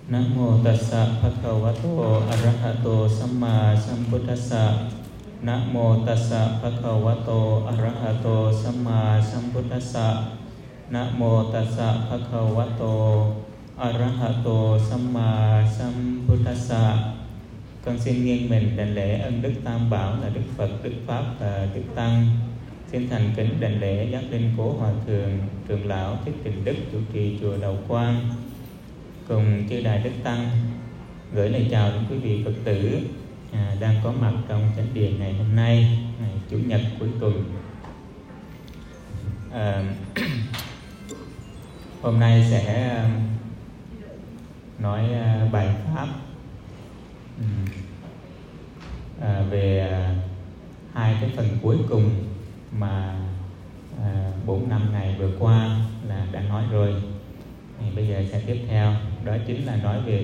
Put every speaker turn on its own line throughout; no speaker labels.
Nam mô tassa bhagavato arahato samma sambuddhassa. Nam mô tassa bhagavato arahato samma sambuddhassa. Nam mô tassa bhagavato arahato samma sambuddhassa. Con xin nghiêng mình đảnh lễ ân đức Tam Bảo là Đức Phật, Đức Pháp và Đức Tăng. Xin thành kính đảnh lễ giác linh cố hòa thượng trưởng lão Thích Trịnh Đức chủ trì chùa Đạo Quang cùng chư đại đức tăng, gửi lời chào đến quý vị Phật tử đang có mặt trong chánh điện ngày hôm nay, ngày Chủ nhật cuối tuần. Hôm nay sẽ nói bài pháp về hai cái phần cuối cùng mà 4 năm ngày vừa qua là đã nói rồi. Bây giờ sẽ tiếp theo, đó chính là nói về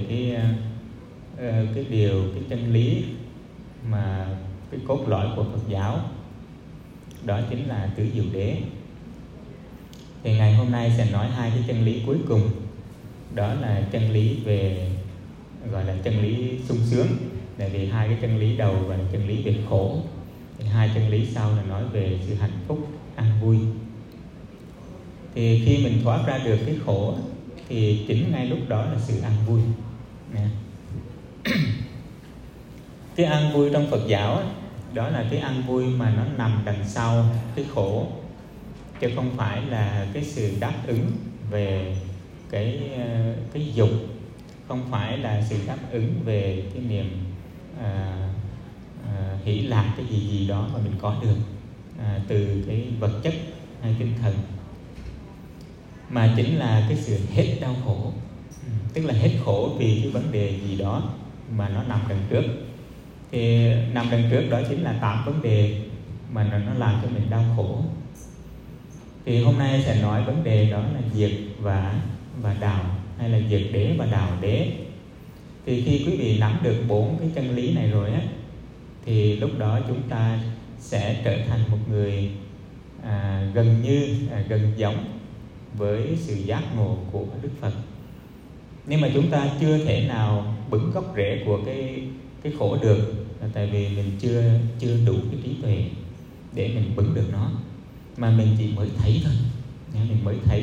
cái chân lý mà cái cốt lõi của Phật giáo, đó chính là tứ diệu đế. Thì ngày hôm nay sẽ nói hai cái chân lý cuối cùng, đó là chân lý về gọi là chân lý sung sướng, tại vì hai cái chân lý đầu và chân lý về khổ. Thì hai chân lý sau là nói về sự hạnh phúc, an vui. Thì khi mình thoát ra được cái khổ thì chính ngay lúc đó là sự an vui. Cái an vui trong Phật giáo đó là cái an vui mà nó nằm đằng sau cái khổ, chứ không phải là cái sự đáp ứng về cái dục, không phải là sự đáp ứng về cái niềm hỷ lạc cái gì đó mà mình có được từ cái vật chất hay tinh thần, mà chính là cái sự hết đau khổ, tức là hết khổ vì cái vấn đề gì đó mà nó nằm đằng trước. Thì nằm đằng trước đó chính là 8 vấn đề mà nó làm cho mình đau khổ. Thì hôm nay sẽ nói vấn đề đó là diệt và đạo, hay là diệt đế và đạo đế. Thì khi quý vị nắm được 4 cái chân lý này rồi á, thì lúc đó chúng ta sẽ trở thành một người gần giống với sự giác ngộ của Đức Phật. Nhưng mà chúng ta chưa thể nào bứng gốc rễ của cái khổ được, là tại vì mình chưa đủ cái trí tuệ để mình bứng được nó, mà mình chỉ mới thấy thôi, mình mới thấy.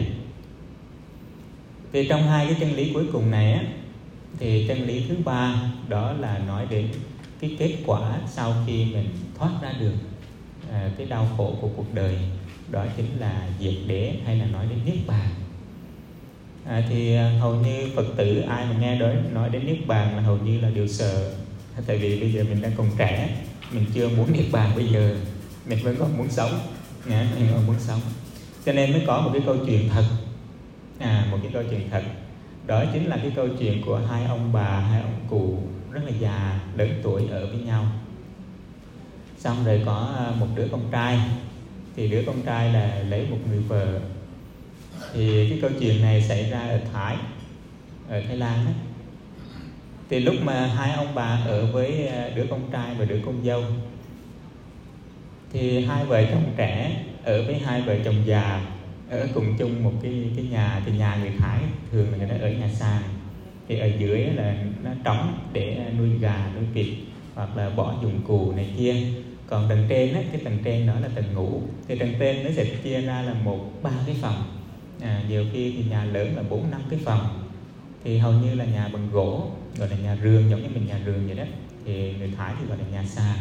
Thì trong hai cái chân lý cuối cùng này á, thì chân lý thứ ba đó là nói đến cái kết quả sau khi mình thoát ra được cái đau khổ của cuộc đời, đó chính là diệt đế, hay là nói đến niết bàn. Thì hầu như Phật tử ai mà nghe nói đến niết bàn là hầu như là đều sợ, tại vì bây giờ mình đang còn trẻ, mình chưa muốn niết bàn bây giờ, mình vẫn còn muốn sống, mình còn muốn sống, cho nên mới có một cái câu chuyện thật, một cái câu chuyện thật, đó chính là cái câu chuyện của hai ông bà, hai ông cụ rất là già, lớn tuổi ở với nhau. Xong rồi có một đứa con trai, thì đứa con trai là lấy một người vợ. Thì cái câu chuyện này xảy ra ở Thái Lan ấy. Thì lúc mà hai ông bà ở với đứa con trai và đứa con dâu, thì hai vợ chồng trẻ ở với hai vợ chồng già ở cùng chung một cái nhà. Thì nhà người Thái thường là người ta ở nhà sàn, thì ở dưới là nó trống để nuôi gà, nuôi vịt, hoặc là bỏ dụng cụ này kia. Còn tầng trên cái tầng trên đó là tầng ngủ. Thì tầng trên nó sẽ chia ra là 3 cái phòng. Nhiều khi thì nhà lớn là 4-5 cái phòng. Thì hầu như là nhà bằng gỗ, gọi là nhà rường, giống như mình nhà rường vậy đó. Thì người Thái thì gọi là nhà sàn.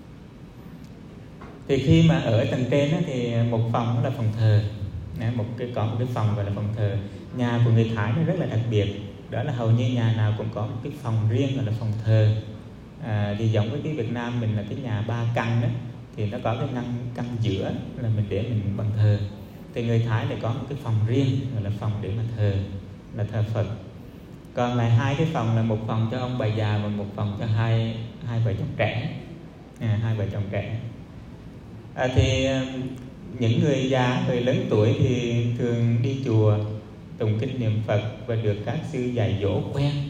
Thì khi mà ở tầng trên thì một phòng đó là phòng thờ, có một cái phòng gọi là phòng thờ. Nhà của người Thái nó rất là đặc biệt, đó là hầu như nhà nào cũng có một cái phòng riêng gọi là phòng thờ. Thì giống với cái Việt Nam mình là cái nhà 3 căn đó, thì nó có cái căn giữa là mình để mình bằng thờ. Thì người Thái lại có một cái phòng riêng gọi là phòng để mà thờ, là thờ Phật. Còn lại 2 cái phòng là một phòng cho ông bà già và một phòng cho hai vợ chồng trẻ, hai vợ chồng trẻ. Thì những người già, người lớn tuổi thì thường đi chùa tụng kinh niệm Phật và được các sư dạy dỗ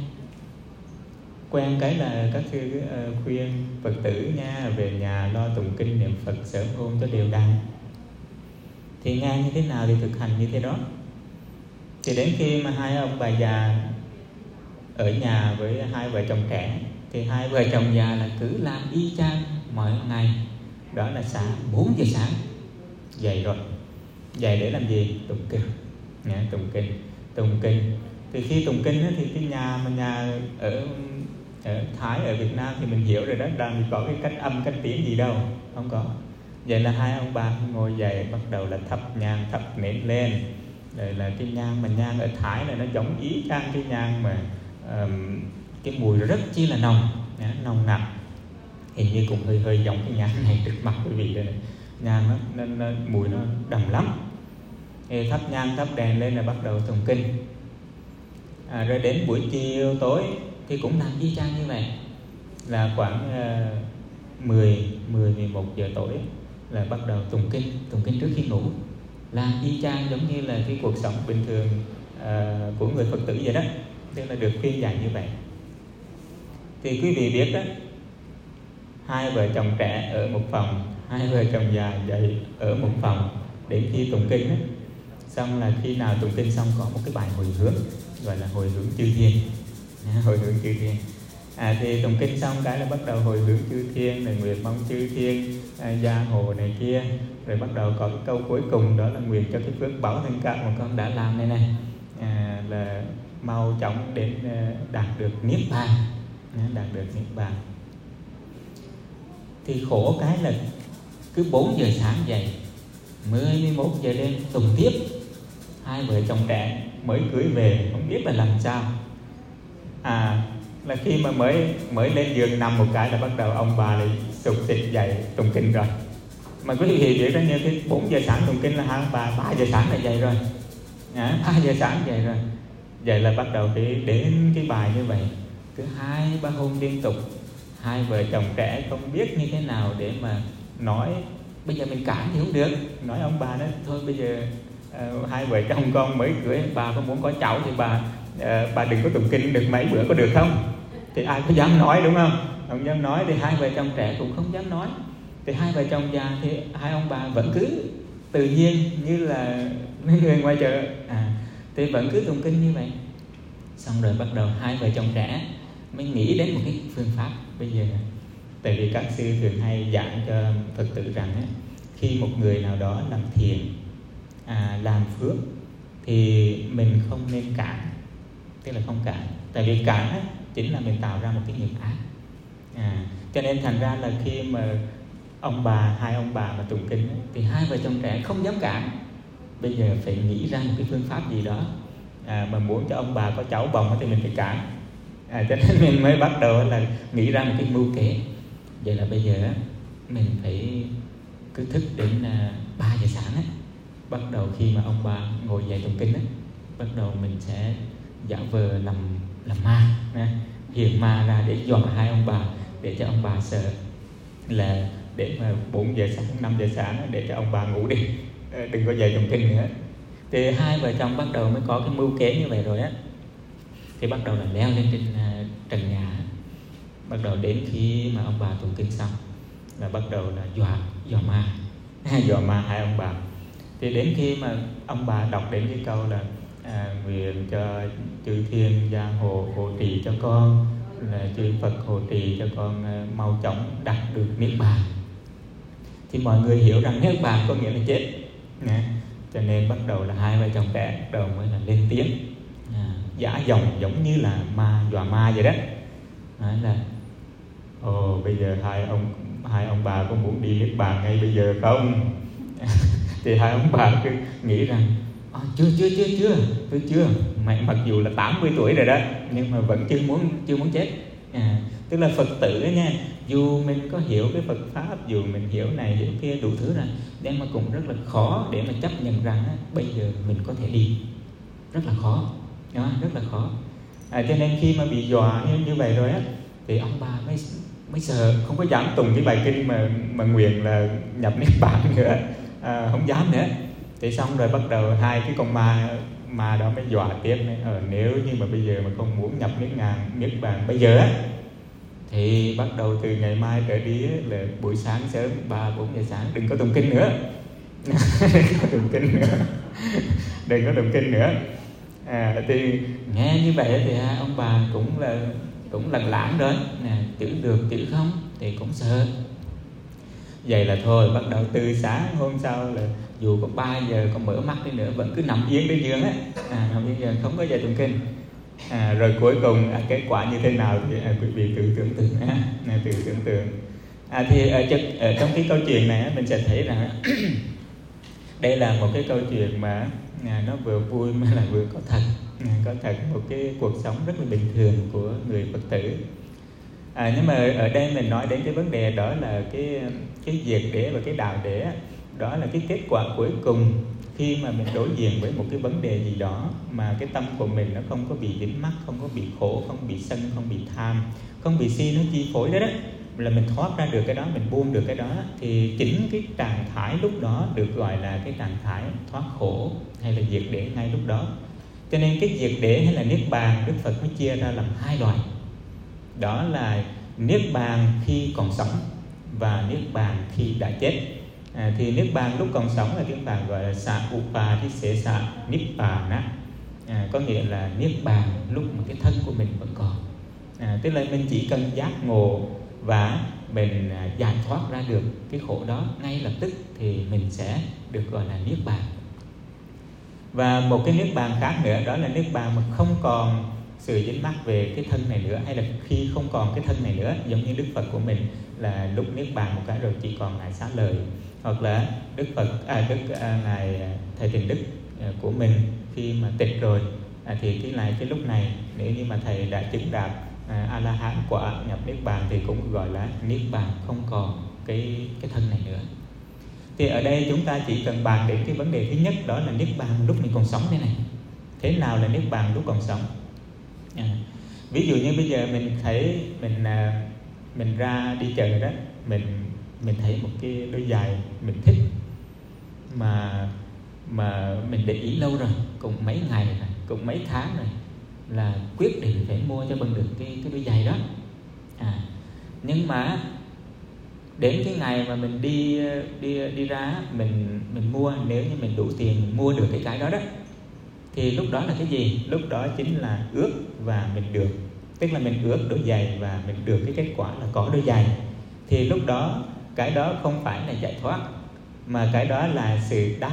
quen cái là các sư khuyên Phật tử nha, về nhà lo tụng kinh niệm Phật sớm hôm cho đều đặn. Thì nghe như thế nào thì thực hành như thế đó. Thì đến khi mà hai ông bà già ở nhà với hai vợ chồng trẻ, thì hai vợ chồng già là cứ làm y chang mọi ngày. Đó là sáng 4 giờ sáng dậy rồi. Dậy để làm gì? Tụng kinh. Tụng kinh. Thì khi tụng kinh thì cái nhà ở Thái, ở Việt Nam thì mình hiểu rồi đó, đang có cái cách âm cách tiếng gì đâu, không có. Vậy là hai ông bà ngồi dậy, bắt đầu là thắp nhang thắp nến lên. Rồi là cái nhang nhang ở Thái là nó giống ý chang cái nhang mà cái mùi rất chi là nồng nặc. Hình như cũng hơi giống cái nhang này trước mặt quý vị đây này. Nhang nó mùi nó đậm lắm. Thì thắp nhang thắp đèn lên là bắt đầu tụng kinh. Rồi đến buổi chiều tối thì cũng làm y chang như vậy, là khoảng 10-11 giờ tối là bắt đầu tụng kinh trước khi ngủ. Làm y chang giống như là cái cuộc sống bình thường của người Phật tử vậy đó, tức là được khuyên dạy như vậy. Thì quý vị biết đó, hai vợ chồng trẻ ở một phòng, hai vợ chồng già dậy ở một phòng. Đến khi tụng kinh đó, xong là khi nào tụng kinh xong có một cái bài hồi hướng, gọi là hồi hướng chư thiên. Hồi hướng chư thiên. Thì tụng kinh xong cái là bắt đầu hồi hướng chư thiên, rồi nguyện mong chư thiên gia hộ này kia. Rồi bắt đầu có cái câu cuối cùng, đó là nguyện cho cái phước báo thân cả mà con đã làm này là mau chóng đến đạt được niết bàn. Đạt được niết bàn. Thì khổ cái là cứ 4 giờ sáng dậy, 11 giờ đêm tụng tiếp. Hai vợ chồng trẻ mới cưới về không biết là làm sao. Là khi mà mới lên giường nằm một cái là bắt đầu ông bà lại sụp xịt dậy tụng kinh rồi. Mà quý vị biết đó, như cái 4 giờ sáng tụng kinh là hai ông bà 3 giờ sáng là dậy rồi. 3 giờ sáng dậy rồi. Vậy là bắt đầu đến cái bài như vậy, cứ 2-3 hôm liên tục. Hai vợ chồng trẻ không biết như thế nào để mà nói. Bây giờ mình cản thì không được. Nói ông bà đó, thôi bây giờ hai vợ chồng con mới cưới, bà có muốn có cháu thì bà đừng có tụng kinh được mấy bữa có được không? Thì ai có dám nói, đúng không? Không dám nói thì hai vợ chồng trẻ cũng không dám nói. Thì hai vợ chồng già thì hai ông bà vẫn cứ tự nhiên như là mấy người ngoài chợ, thì vẫn cứ tụng kinh như vậy. Xong rồi bắt đầu hai vợ chồng trẻ mới nghĩ đến một cái phương pháp. Bây giờ tại vì các sư thường hay giảng cho Phật tử rằng khi một người nào đó làm thiện, làm phước thì mình không nên cản. Tức là không cản. Tại vì cản chính là mình tạo ra một cái nghiệp ác. Cho nên thành ra là khi mà hai ông bà mà tụng kinh thì hai vợ chồng trẻ không dám cản. Bây giờ phải nghĩ ra một cái phương pháp gì đó, mà muốn cho ông bà có cháu bồng thì mình phải cản. Cho nên mình mới bắt đầu là nghĩ ra một cái mưu kế. Vậy là bây giờ mình phải cứ thức đến 3 giờ sáng bắt đầu khi mà ông bà ngồi dậy tụng kinh bắt đầu mình sẽ giả vờ làm ma, hiện ma ra để dọa hai ông bà, để cho ông bà sợ, là để mà 4 giờ sáng 5 giờ sáng để cho ông bà ngủ đi, đừng có dậy tụng kinh nữa. Thì hai vợ chồng bắt đầu mới có cái mưu kế như vậy rồi thì bắt đầu là leo lên trên trần nhà. Bắt đầu đến khi mà ông bà tụng kinh xong là bắt đầu là dọa ma dọa ma hai ông bà. Thì đến khi mà ông bà đọc đến cái câu là nguyện cho chư thiên gia hộ trì cho con, là chư Phật hộ trì cho con mau chóng đạt được niết bàn, thì mọi người hiểu rằng niết bàn có nghĩa là chết. Cho nên bắt đầu là hai vợ chồng trẻ bắt đầu mới là lên tiếng giả dòng giống như là dọa ma vậy đó. Là bây giờ hai ông bà có muốn đi niết bàn ngay bây giờ không? Thì hai ông bà cứ nghĩ rằng tôi chưa, mặc dù là 80 tuổi rồi đó nhưng mà vẫn chưa muốn chết. Tức là Phật tử đó nha, dù mình có hiểu cái Phật pháp, dù mình hiểu này hiểu kia đủ thứ rồi, nhưng mà cũng rất là khó để mà chấp nhận rằng bây giờ mình có thể đi. Rất là khó, rất là khó. Cho nên khi mà bị dọa như vậy rồi thì ông bà mới sợ, không có dám tụng cái bài kinh mà nguyện là nhập niết bàn nữa, không dám nữa. Thì xong rồi bắt đầu hai cái con ma đó mới dọa tiếp nếu như mà bây giờ mà không muốn nhập niết bàn bây giờ thì bắt đầu từ ngày mai trở đi là buổi sáng sớm 3-4 giờ sáng đừng có tụng kinh nữa. Đừng có tụng kinh nữa. Thì nghe như vậy thì ông bà cũng lằng lảng rồi, chữ được chữ không thì cũng sợ. Vậy là thôi, bắt đầu từ sáng hôm sau là dù có 3 giờ có mở mắt đi nữa vẫn cứ nằm yên trên giường á, nằm yên giường không có dậy tụng kinh. Rồi cuối cùng kết quả như thế nào thì quý vị tự tưởng tượng tự tưởng tượng. Thì ở trong cái câu chuyện này mình sẽ thấy rằng đây là một cái câu chuyện mà nó vừa vui mà là vừa có thật một cái cuộc sống rất là bình thường của người Phật tử. Nhưng mà ở đây mình nói đến cái vấn đề đó là cái diệt đế và cái đạo đế. Đó là cái kết quả cuối cùng khi mà mình đối diện với một cái vấn đề gì đó mà cái tâm của mình nó không có bị dính mắc, không có bị khổ, không bị sân, không bị tham, không bị si nó chi phối đó, là mình thoát ra được cái đó, mình buông được cái đó, thì chính cái trạng thái lúc đó được gọi là cái trạng thái thoát khổ hay là diệt đế ngay lúc đó. Cho nên cái diệt đế hay là niết bàn, Đức Phật mới chia ra làm 2 loại. Đó là niết bàn khi còn sống và niết bàn khi đã chết. Thì niết bàn lúc còn sống là tiếng Phạn gọi là sa upadhisesa nibbana, có nghĩa là niết bàn lúc mà cái thân của mình vẫn còn. Tức là mình chỉ cần giác ngộ và mình giải thoát ra được cái khổ đó ngay lập tức thì mình sẽ được gọi là niết bàn. Và một cái niết bàn khác nữa, đó là niết bàn mà không còn sự dính mắc về cái thân này nữa, hay là khi không còn cái thân này nữa, giống như Đức Phật của mình là lúc niết bàn một cái rồi chỉ còn ngài Xá Lợi, hoặc là ngài thầy Thiền Đức của mình khi mà tịch rồi thì cái lúc này nếu như mà thầy đã chứng đạt A La Hán quả nhập niết bàn thì cũng gọi là niết bàn không còn cái thân này nữa. Thì ở đây chúng ta chỉ cần bàn đến cái vấn đề thứ nhất, đó là niết bàn lúc mình còn sống thế này. Thế nào là niết bàn lúc còn sống? Ví dụ như bây giờ mình thấy mình ra đi chợ đó, mình thấy một cái đôi giày mình thích mà mình để ý lâu rồi, cũng mấy ngày rồi, cũng mấy tháng rồi, là quyết định phải mua cho bằng được cái đôi giày đó. Nhưng mà đến cái ngày mà mình đi ra mình mua, nếu như mình đủ tiền mua được cái đó thì lúc đó là cái gì? Lúc đó chính là ước và mình được. Tức là mình ước đôi giày và mình được cái kết quả là có đôi giày. Thì lúc đó cái đó không phải là giải thoát, mà cái đó là sự đáp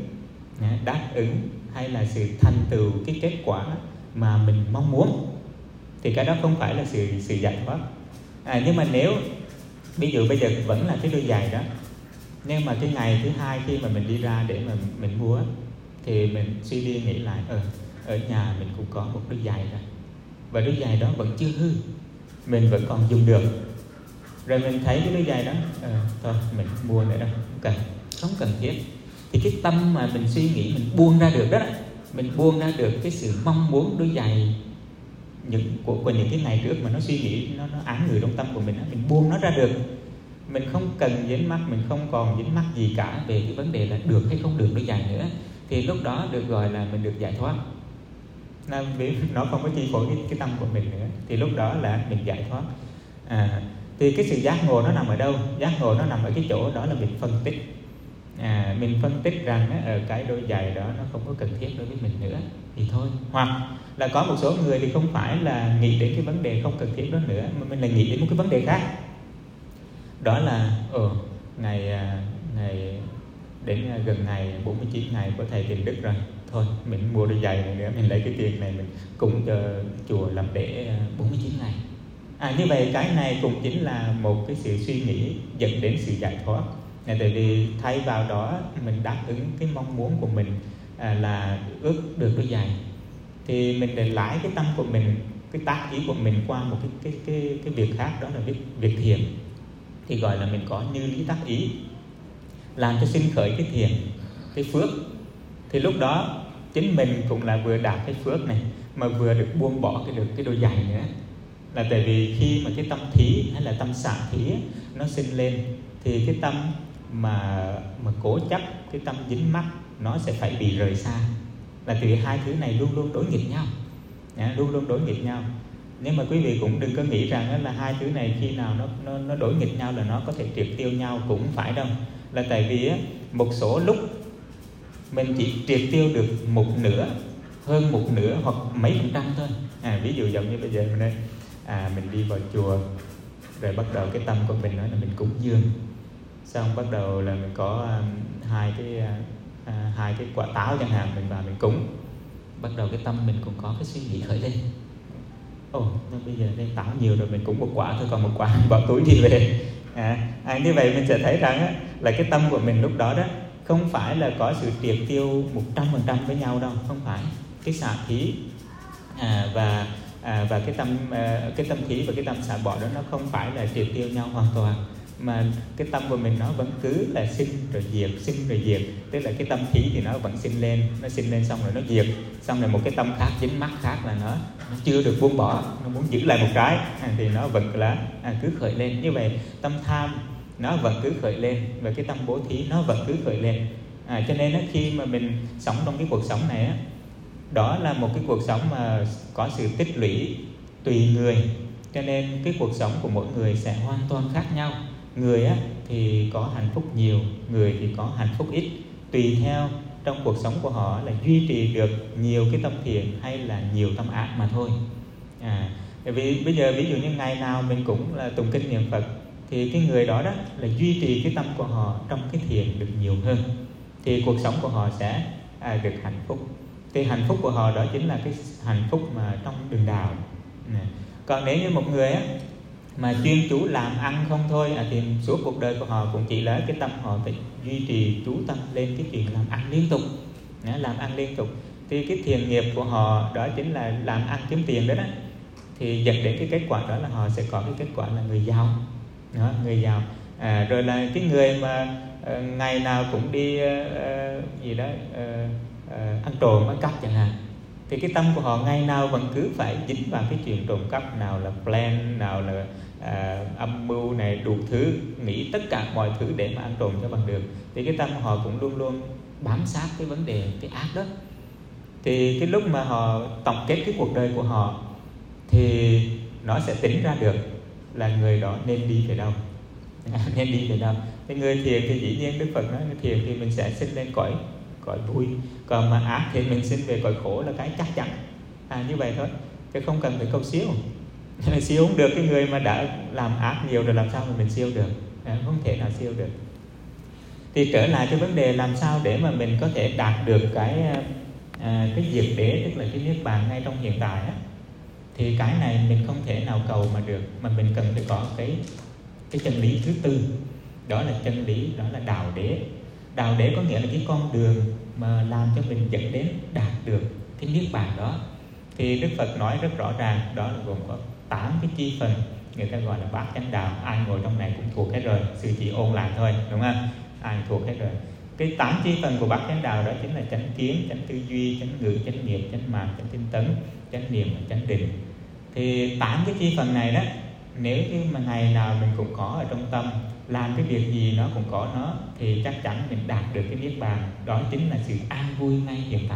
ứng hay là sự thành tựu cái kết quả mà mình mong muốn. Thì cái đó không phải là sự giải thoát. Nhưng mà nếu ví dụ bây giờ vẫn là cái đôi giày đó, nhưng mà cái ngày thứ hai khi mà mình đi ra để mà mình mua thì mình suy đi nghĩ lại, ở nhà mình cũng có một đôi giày rồi, và đôi giày đó vẫn chưa hư, mình vẫn còn dùng được. Rồi mình thấy cái đôi giày đó, thôi mình mua nữa đâu, không cần thiết. Thì cái tâm mà mình suy nghĩ, mình buông ra được đó, mình buông ra được cái sự mong muốn đôi giày của những cái ngày trước mà nó suy nghĩ, nó án ngữ trong tâm của mình, mình buông nó ra được. Mình không cần dính mắc, mình không còn dính mắc gì cả về cái vấn đề là được hay không được đôi giày nữa. Thì lúc đó được gọi là mình được giải thoát. Vì nó không có chi phối cái tâm của mình nữa, thì lúc đó là mình giải thoát. Thì cái sự giác ngộ nó nằm ở đâu? Giác ngộ nó nằm ở cái chỗ đó là mình phân tích. Mình phân tích rằng ở cái đôi giày đó nó không có cần thiết đối với mình nữa thì thôi. Hoặc là có một số người thì không phải là nghĩ đến cái vấn đề không cần thiết đó nữa, mà mình lại nghĩ đến một cái vấn đề khác. Đó là ngày đến gần ngày 49 ngày của thầy Thiền Đức rồi, thôi mình mua đôi giày này nữa, mình lấy cái tiền này mình cúng cho chùa làm lễ 49 ngày. Như vậy cái này cũng chính là một cái sự suy nghĩ dẫn đến sự giải thoát. Tại vì thay vào đó mình đáp ứng cái mong muốn của mình là ước được đôi giày, thì mình để lái cái tâm của mình, cái tác ý của mình qua một cái việc khác, đó là việc thiền. Thì gọi là mình có như lý tác ý, làm cho sinh khởi cái thiền, cái phước. Thì lúc đó chính mình cũng là vừa đạt cái phước này, mà vừa được buông bỏ được cái đôi giày nữa. Là tại vì khi mà cái tâm thí hay là tâm xả thí nó sinh lên, thì cái tâm mà cố chấp, cái tâm dính mắc, nó sẽ phải bị rời xa. Là tại vì hai thứ này luôn luôn đối nghịch nhau, luôn luôn đối nghịch nhau. Nhưng mà quý vị cũng đừng có nghĩ rằng là hai thứ này khi nào nó đối nghịch nhau là nó có thể triệt tiêu nhau, cũng phải đâu. Là tại vì một số lúc mình chỉ triệt tiêu được một nửa hơn một nửa hoặc mấy % thôi. Ví dụ giống như bây giờ mình đây, mình đi vào chùa rồi bắt đầu cái tâm của mình nói là mình cúng dường, xong bắt đầu là mình có hai cái quả táo chẳng hạn, mình vào mình cúng, bắt đầu cái tâm mình cũng có cái suy nghĩ khởi lên, bây giờ đây táo nhiều rồi, mình cúng một quả thôi, còn một quả mình bỏ túi đi về. Như vậy mình sẽ thấy rằng là cái tâm của mình lúc đó không phải là có sự triệt tiêu 100% với nhau đâu, không phải. Cái xả thí và cái tâm thí và cái tâm xả bỏ đó nó không phải là triệt tiêu nhau hoàn toàn, mà cái tâm của mình nó vẫn cứ là sinh rồi diệt. Tức là cái tâm thí thì nó vẫn sinh lên xong rồi nó diệt, xong rồi một cái tâm khác dính mắc khác là nó chưa được buông bỏ, nó muốn giữ lại một cái thì nó vẫn là cứ khởi lên. Như vậy tâm tham nó vẫn cứ khởi lên và cái tâm bố thí nó vẫn cứ khởi lên. Cho nên khi mà mình sống trong cái cuộc sống này đó là một cái cuộc sống mà có sự tích lũy tùy người, cho nên cái cuộc sống của mỗi người sẽ hoàn toàn khác nhau. Người thì có hạnh phúc nhiều, người thì có hạnh phúc ít, tùy theo trong cuộc sống của họ là duy trì được nhiều cái tâm thiện hay là nhiều tâm ác mà thôi. Vì bây giờ ví dụ như ngày nào mình cũng là tụng kinh niệm Phật, thì cái người đó là duy trì cái tâm của họ trong cái thiện được nhiều hơn, thì cuộc sống của họ sẽ được hạnh phúc. Thì hạnh phúc của họ đó chính là cái hạnh phúc mà trong đường đạo. Còn nếu như một người mà chuyên chú làm ăn không thôi, thì suốt cuộc đời của họ cũng chỉ là cái tâm họ phải duy trì chú tâm lên cái chuyện làm ăn liên tục. Thì cái thiện nghiệp của họ đó chính là làm ăn kiếm tiền đó, thì dẫn đến cái kết quả đó là họ sẽ có cái kết quả là người giàu. Rồi là cái người mà ngày nào cũng đi ăn trộm ăn cắp chẳng hạn, thì cái tâm của họ ngày nào vẫn cứ phải dính vào cái chuyện trộm cắp, nào là plan, nào là âm mưu này, đủ thứ, nghĩ tất cả mọi thứ để mà ăn trộm cho bằng được. Thì cái tâm của họ cũng luôn luôn bám sát cái vấn đề cái ác đó. Thì cái lúc mà họ tổng kết cái cuộc đời của họ thì nó sẽ tính ra được là người đó nên đi về đâu. Thì người thiện thì dĩ nhiên Đức Phật nói thiện thì mình sẽ sinh lên cõi vui, còn mà ác thì mình sinh về cõi khổ là cái chắc chắn. Như vậy thôi, chứ không cần phải câu siêu. Siêu không được, cái người mà đã làm ác nhiều rồi làm sao mà mình siêu được, không thể nào siêu được. Thì trở lại cái vấn đề làm sao để mà mình có thể đạt được cái diệt đế, tức là cái niết bàn ngay trong hiện tại thì cái này mình không thể nào cầu mà được, mà mình cần phải có cái chân lý thứ tư, đó là chân lý, đó là đạo đế. Đạo đế có nghĩa là cái con đường mà làm cho mình dẫn đến đạt được cái niết bàn đó. Thì Đức Phật nói rất rõ ràng, đó là gồm có 8 cái chi phần, người ta gọi là bát chánh đạo. Ai ngồi trong này cũng thuộc hết rồi, sư chỉ ôn lại thôi, đúng không? Ai thuộc hết rồi. Cái 8 chi phần của bát chánh đạo đó chính là chánh kiến, chánh tư duy, chánh ngữ, chánh nghiệp, chánh mạng, chánh tinh tấn, chánh niệm và chánh định. Thì 8 cái chi phần này đó, nếu như mà ngày nào mình cũng có ở trong tâm, làm cái việc gì nó cũng có nó, thì chắc chắn mình đạt được cái niết bàn. Đó chính là sự an vui ngay hiện tại.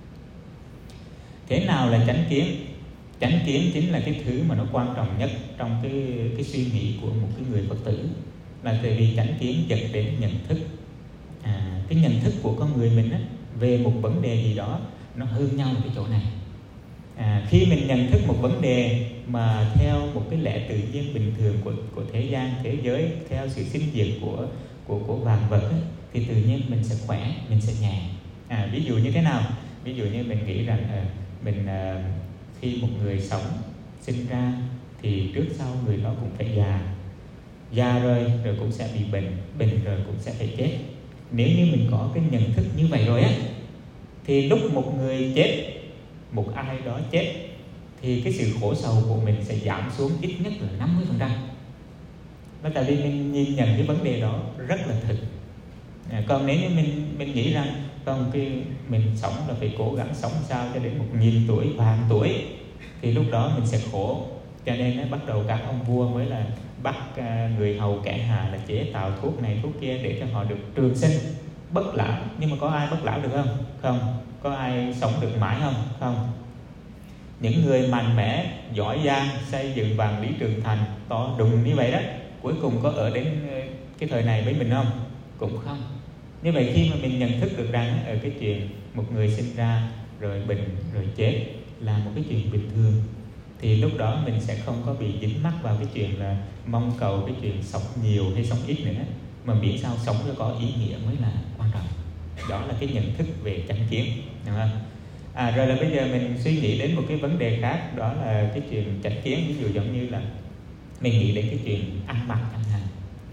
Thế nào là chánh kiến? Chánh kiến chính là cái thứ mà nó quan trọng nhất trong cái suy nghĩ của một cái người Phật tử. Là tại vì chánh kiến dẫn đến nhận thức. Cái nhận thức của con người mình về một vấn đề gì đó nó hơn nhau ở cái chỗ này. Khi mình nhận thức một vấn đề mà theo một cái lẽ tự nhiên bình thường của thế gian, thế giới, theo sự sinh diệt của vạn vật thì tự nhiên mình sẽ khỏe, mình sẽ nhẹ. Ví dụ như thế nào? Ví dụ như mình nghĩ rằng khi một người sống sinh ra thì trước sau người đó cũng phải già rồi cũng sẽ bị bệnh rồi cũng sẽ phải chết. Nếu như mình có cái nhận thức như vậy rồi thì lúc một người chết, một ai đó chết, thì cái sự khổ sầu của mình sẽ giảm xuống ít nhất là 50%. Đó tại vì mình nhìn nhận cái vấn đề đó rất là thực. Còn nếu như mình nghĩ rằng mình sống là phải cố gắng sống sao cho đến 1000 tuổi, vạn tuổi, thì lúc đó mình sẽ khổ. Cho nên bắt đầu các ông vua mới là bắt người hầu kẻ hạ là chế tạo thuốc này thuốc kia để cho họ được trường sinh bất lão. Nhưng mà có ai bất lão được không? Không. Có ai sống được mãi không? Không. Những người mạnh mẽ, giỏi giang, xây dựng vàng lý trường thành to đùng như vậy đó, cuối cùng có ở đến cái thời này với mình không? Cũng không. Như vậy khi mà mình nhận thức được rằng ở cái chuyện một người sinh ra rồi bệnh, rồi chết là một cái chuyện bình thường. Thì lúc đó mình sẽ không có bị dính mắc vào cái chuyện là mong cầu cái chuyện sống nhiều hay sống ít nữa, mà miễn sao sống cho có ý nghĩa mới là quan trọng. Đó là cái nhận thức về chánh kiến, đúng không? Rồi là bây giờ mình suy nghĩ đến một cái vấn đề khác, đó là cái chuyện chánh kiến. Ví dụ giống như là mình nghĩ đến cái chuyện ăn mặc chẳng hạn.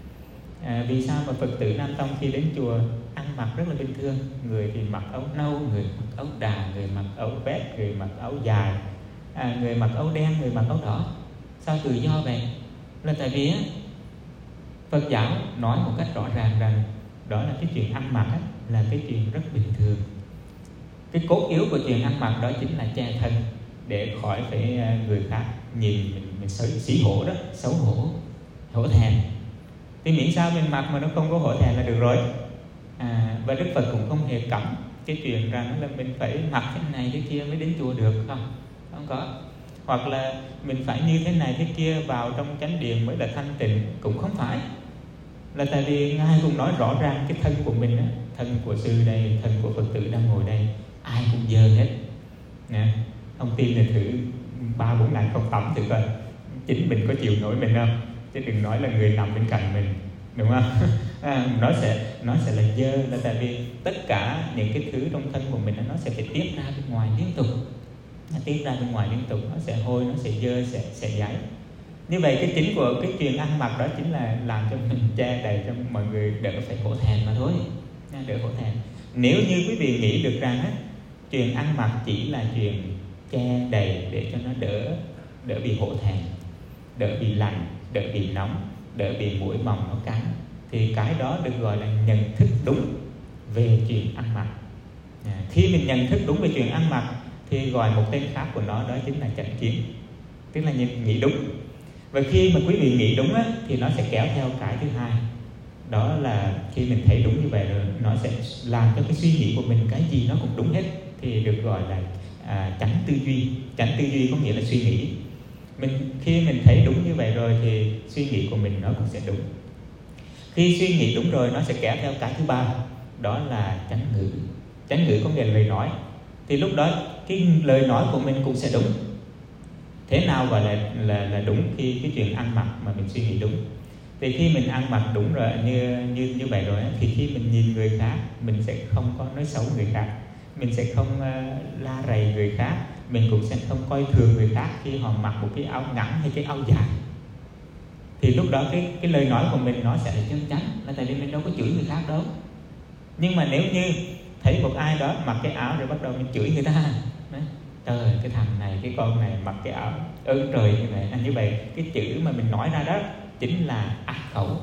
Vì sao mà Phật tử Nam Tông khi đến chùa ăn mặc rất là bình thường? Người thì mặc áo nâu, người mặc áo đà, người mặc áo vest, người mặc áo dài, người mặc áo đen, người mặc áo đỏ. Sao tự do vậy? Là tại vì Phật giáo nói một cách rõ ràng rằng đó là cái chuyện ăn mặc là cái chuyện rất bình thường. Cái cốt yếu của chuyện ăn mặc đó chính là che thân, để khỏi phải người khác nhìn mình xí hổ đó, xấu hổ, hổ thẹn. Thì miễn sao mình mặc mà nó không có hổ thẹn là được rồi. Và Đức Phật cũng không hề cấm cái chuyện rằng là mình phải mặc thế này thế kia mới đến chùa được, không có. Hoặc là mình phải như thế này thế kia vào trong chánh điện mới là thanh tịnh, cũng không phải. Là tại vì Ngài cũng nói rõ ràng cái thân của mình, thân của sư đây, thân của Phật tử đang ngồi đây, ai cũng dơ hết. Ông tin là thử 3-4 ngày không tắm thử coi chính mình có chịu nổi mình không, chứ đừng nói là người nằm bên cạnh mình, đúng không? Nó sẽ là dơ, là tại vì tất cả những cái thứ trong thân của mình nó sẽ phải tiết ra bên ngoài liên tục. Nó tiết ra bên ngoài liên tục, nó sẽ hôi, nó sẽ dơ, sẽ giấy. Như vậy cái chính của cái chuyện ăn mặc đó chính là làm cho mình che đầy cho mọi người đỡ phải hổ thẹn mà thôi, đỡ hổ thẹn. Nếu như quý vị nghĩ được rằng chuyện ăn mặc chỉ là chuyện che đầy để cho nó đỡ bị hổ thẹn, đỡ bị lạnh, đỡ bị nóng, đỡ bị muỗi mòng nó cắn, thì cái đó được gọi là nhận thức đúng về chuyện ăn mặc. Khi mình nhận thức đúng về chuyện ăn mặc thì gọi một tên khác của nó, đó chính là chánh kiến, tức là nghĩ đúng. Và khi mà quý vị nghĩ đúng thì nó sẽ kéo theo cái thứ hai, đó là khi mình thấy đúng như vậy rồi, nó sẽ làm cho cái suy nghĩ của mình cái gì nó cũng đúng hết, thì được gọi là chánh tư duy. Chánh tư duy có nghĩa là suy nghĩ. Khi mình thấy đúng như vậy rồi thì suy nghĩ của mình nó cũng sẽ đúng. Khi suy nghĩ đúng rồi, nó sẽ kéo theo cái thứ ba, đó là chánh ngữ. Chánh ngữ có nghĩa là lời nói. Thì lúc đó cái lời nói của mình cũng sẽ đúng. Thế nào gọi là đúng khi cái chuyện ăn mặc mà mình suy nghĩ đúng? Thì khi mình ăn mặc đúng rồi như vậy rồi thì khi mình nhìn người khác, mình sẽ không có nói xấu người khác, mình sẽ không la rầy người khác, mình cũng sẽ không coi thường người khác khi họ mặc một cái áo ngắn hay cái áo dài. Thì lúc đó cái lời nói của mình nó sẽ là chân chánh, là tại vì mình đâu có chửi người khác đâu. Nhưng mà nếu như thấy một ai đó mặc cái áo rồi bắt đầu mình chửi người ta, trời cái thằng này, cái con này mặc cái áo ơn trời như vậy, cái chữ mà mình nói ra đó chính là ác khẩu.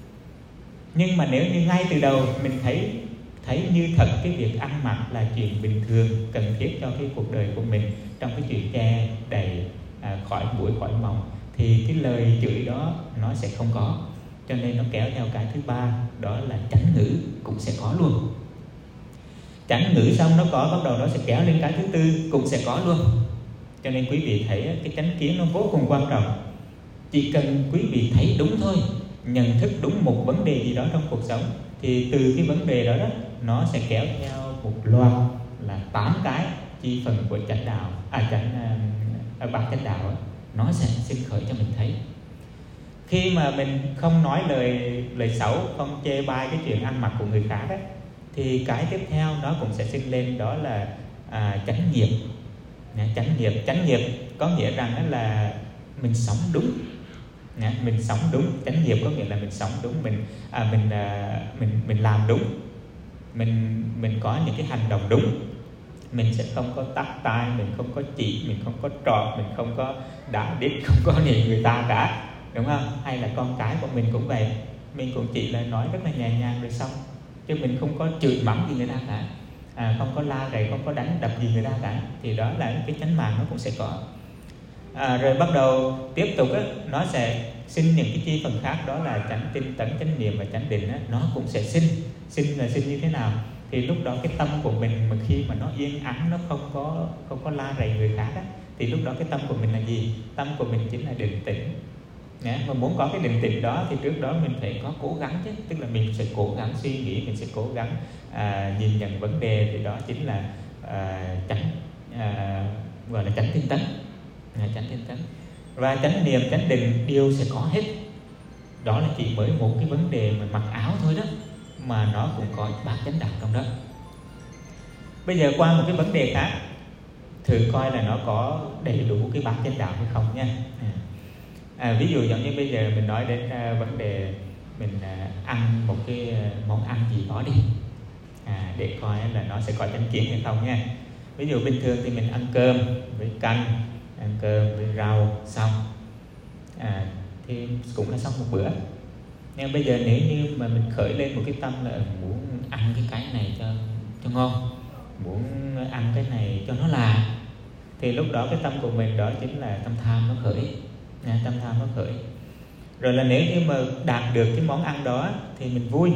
Nhưng mà nếu như ngay từ đầu mình thấy như thật cái việc ăn mặc là chuyện bình thường, cần thiết cho cái cuộc đời của mình, trong cái chuyện che đầy khỏi muỗi khỏi mòng, thì cái lời chửi đó nó sẽ không có. Cho nên nó kéo theo cái thứ ba, đó là chánh ngữ cũng sẽ có luôn. Chánh ngữ xong nó có, bắt đầu nó sẽ kéo lên cái thứ tư cũng sẽ có luôn. Cho nên quý vị thấy cái chánh kiến nó vô cùng quan trọng. Chỉ cần quý vị thấy đúng thôi, nhận thức đúng một vấn đề gì đó trong cuộc sống, thì từ cái vấn đề đó nó sẽ kéo theo một loạt là 8 cái chi phần của chánh đạo, bát chánh đạo nó sẽ sinh khởi cho mình thấy. Khi mà mình không nói lời xấu, không chê bai cái chuyện ăn mặc của người khác thì cái tiếp theo nó cũng sẽ sinh lên, đó là chánh nghiệp. Chánh nghiệp có nghĩa rằng là mình sống đúng. Mình sống đúng. Chánh nghiệp có nghĩa là mình sống đúng, mình làm đúng, mình có những cái hành động đúng. Mình sẽ không có tắt tay, mình không có chỉ, mình không có trọt, mình không có đả đít, không có nhìn người ta cả, đúng không? Hay là con cái của mình cũng vậy, mình cũng chỉ là nói rất là nhẹ nhàng rồi xong, chứ mình không có chửi mắng gì người ta cả, không có la rầy, không có đánh đập gì người ta cả. Thì đó là cái chánh mạng nó cũng sẽ có. Rồi bắt đầu tiếp tục nó sẽ sinh những cái chi phần khác, đó là chánh tinh tấn, chánh niệm và chánh định nó cũng sẽ sinh là sinh như thế nào? Thì lúc đó cái tâm của mình mà khi mà nó yên ắng, nó không có la rầy người khác thì lúc đó cái tâm của mình là gì? Tâm của mình chính là định tĩnh. Mà muốn có cái định tĩnh đó thì trước đó mình phải có cố gắng chứ, tức là mình sẽ cố gắng suy nghĩ, mình sẽ cố gắng nhìn nhận vấn đề, thì đó chính là chánh, gọi là chánh tinh tấn, chánh tinh tấn. Và chánh niệm, chánh định đều sẽ có hết. Đó là chỉ mới một cái vấn đề mà mặc áo thôi đó, mà nó cũng có bát chánh đạo trong đó. Bây giờ qua một cái vấn đề khác, thử coi là nó có đầy đủ cái bát chánh đạo hay không nha. Ví dụ giống như bây giờ mình nói đến vấn đề mình ăn một cái món ăn gì đó đi, để coi là nó sẽ có chánh kiến hay không nha. Ví dụ bình thường thì mình ăn cơm với canh, ăn cơm với rau xong, thì cũng là xong một bữa. Nhưng bây giờ nếu như mà mình khởi lên một cái tâm là muốn ăn cái này cho ngon, muốn ăn cái này cho nó lạ, thì lúc đó cái tâm của mình đó chính là tâm tham nó khởi, tâm tham nó khởi. Rồi là nếu như mà đạt được cái món ăn đó thì mình vui,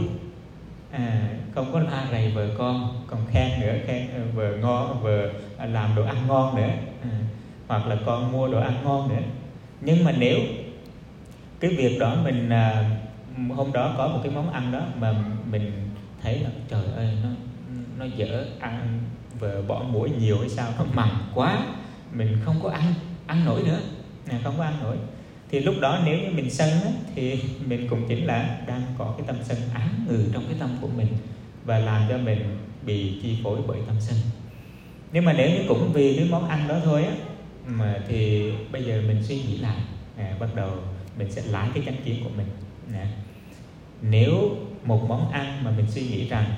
không có la rầy vợ con, còn khen nữa, khen vợ ngon, vợ làm đồ ăn ngon nữa, hoặc là con mua đồ ăn ngon nữa. Nhưng mà nếu cái việc đó mình hôm đó có một cái món ăn đó mà mình thấy là trời ơi nó dở, ăn vợ bỏ muối nhiều hay sao, nó mặn quá, mình không có ăn nổi nữa, không có ăn nổi, thì lúc đó nếu như mình sân á, thì mình cũng chính là đang có cái tâm sân ám ngừ trong cái tâm của mình và làm cho mình bị chi phối bởi tâm sân. Nhưng mà nếu như cũng vì cái món ăn đó thôi á, mà thì bây giờ mình suy nghĩ lại, bắt đầu mình sẽ lái cái chánh kiến của mình. Nếu một món ăn mà mình suy nghĩ rằng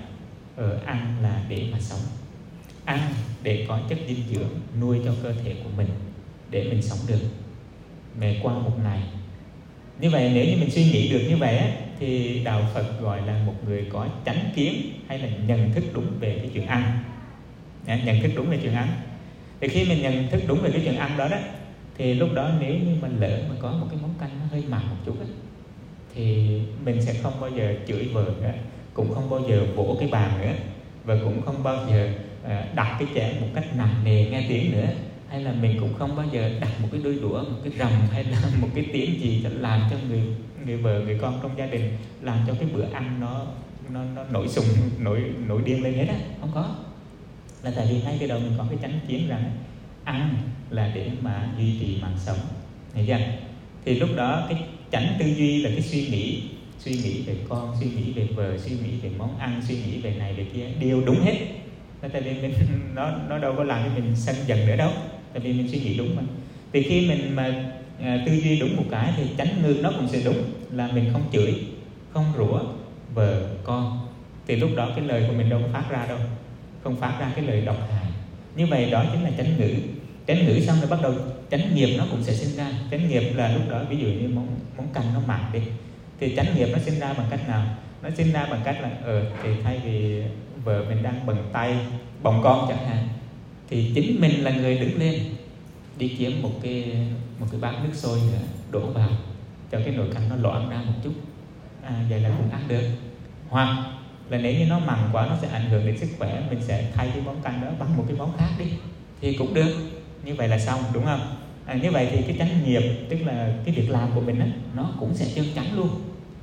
ăn là để mà sống, ăn để có chất dinh dưỡng nuôi cho cơ thể của mình để mình sống được mà qua một ngày. Như vậy nếu như mình suy nghĩ được như vậy á, thì đạo Phật gọi là một người có chánh kiến hay là nhận thức đúng về cái chuyện ăn. Nhận thức đúng về chuyện ăn. Thì khi mình nhận thức đúng về cái chuyện ăn đó đó, thì lúc đó nếu như mà lỡ mà có một cái món canh nó hơi mặn một chút á, thì mình sẽ không bao giờ chửi vợ nữa, cũng không bao giờ vỗ cái bàn nữa, và cũng không bao giờ đặt cái chén một cách nặng nề nghe tiếng nữa, hay là mình cũng không bao giờ đặt một cái đôi đũa, một cái rầm hay là một cái tiếng gì để làm cho người vợ, người con trong gia đình, làm cho cái bữa ăn nó nổi sùng, nổi điên lên hết á. Không có. Là tại vì ngay từ đầu mình có cái chánh kiến rằng ăn là để mà duy trì mạng sống, thấy chưa? Thì lúc đó cái chánh tư duy là cái suy nghĩ về con, suy nghĩ về vợ, suy nghĩ về món ăn, suy nghĩ về này về kia đều đúng hết. Tại vì mình nó đâu có làm cho mình sân giận nữa đâu, tại vì mình suy nghĩ đúng mà. Thì khi mình mà tư duy đúng một cái thì chánh ngữ nó cũng sẽ đúng, là mình không chửi, không rủa vợ con, thì lúc đó cái lời của mình đâu có phát ra đâu, không phát ra cái lời độc hại. Như vậy đó chính là chánh ngữ. Chánh ngữ xong rồi bắt đầu chánh nghiệp nó cũng sẽ sinh ra. Chánh nghiệp là lúc đó ví dụ như món canh nó mặn đi, thì chánh nghiệp nó sinh ra bằng cách nào? Nó sinh ra bằng cách là thì thay vì vợ mình đang bận tay bồng con chẳng hạn, thì chính mình là người đứng lên đi kiếm một cái bát nước sôi nữa đổ vào cho cái nồi canh nó loãng ra một chút, vậy là cũng ăn được. Hoặc là nếu như nó mặn quá nó sẽ ảnh hưởng đến sức khỏe, mình sẽ thay cái món canh đó bằng một cái món khác đi thì cũng được. Như vậy là xong, đúng không? Như vậy thì cái chánh nghiệp, tức là cái việc làm của mình á, nó cũng sẽ chân chánh luôn.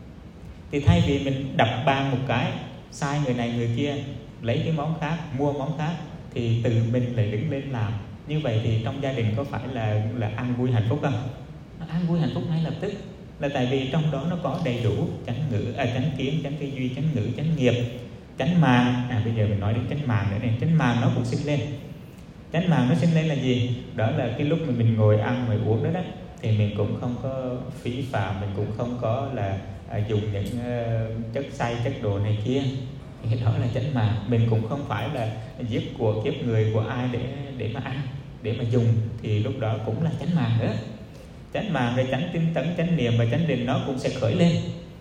Thì thay vì mình đập bàn một cái, sai người này người kia, lấy cái món khác, mua món khác, thì từ mình lại đứng lên làm. Như vậy thì trong gia đình có phải là an vui hạnh phúc không? Nó an vui hạnh phúc ngay lập tức, là tại vì trong đó nó có đầy đủ chánh kiến, chánh tư duy, chánh ngữ, chánh nghiệp, chánh màng. Bây giờ mình nói đến chánh màng nữa này. Chánh màng nó cũng sinh lên. Chánh màng nó sinh lên là gì? Đó là cái lúc mà mình ngồi ăn, ngồi uống đó thì mình cũng không có phí phạm, mình cũng không có là dùng những chất xay, chất đồ này kia. Thì đó là chánh màng. Mình cũng không phải là giết của kiếp người của ai để mà ăn, để mà dùng, thì lúc đó cũng là chánh màng nữa. Chánh màng rồi chánh tinh tấn, chánh niệm và chánh định nó cũng sẽ khởi lên.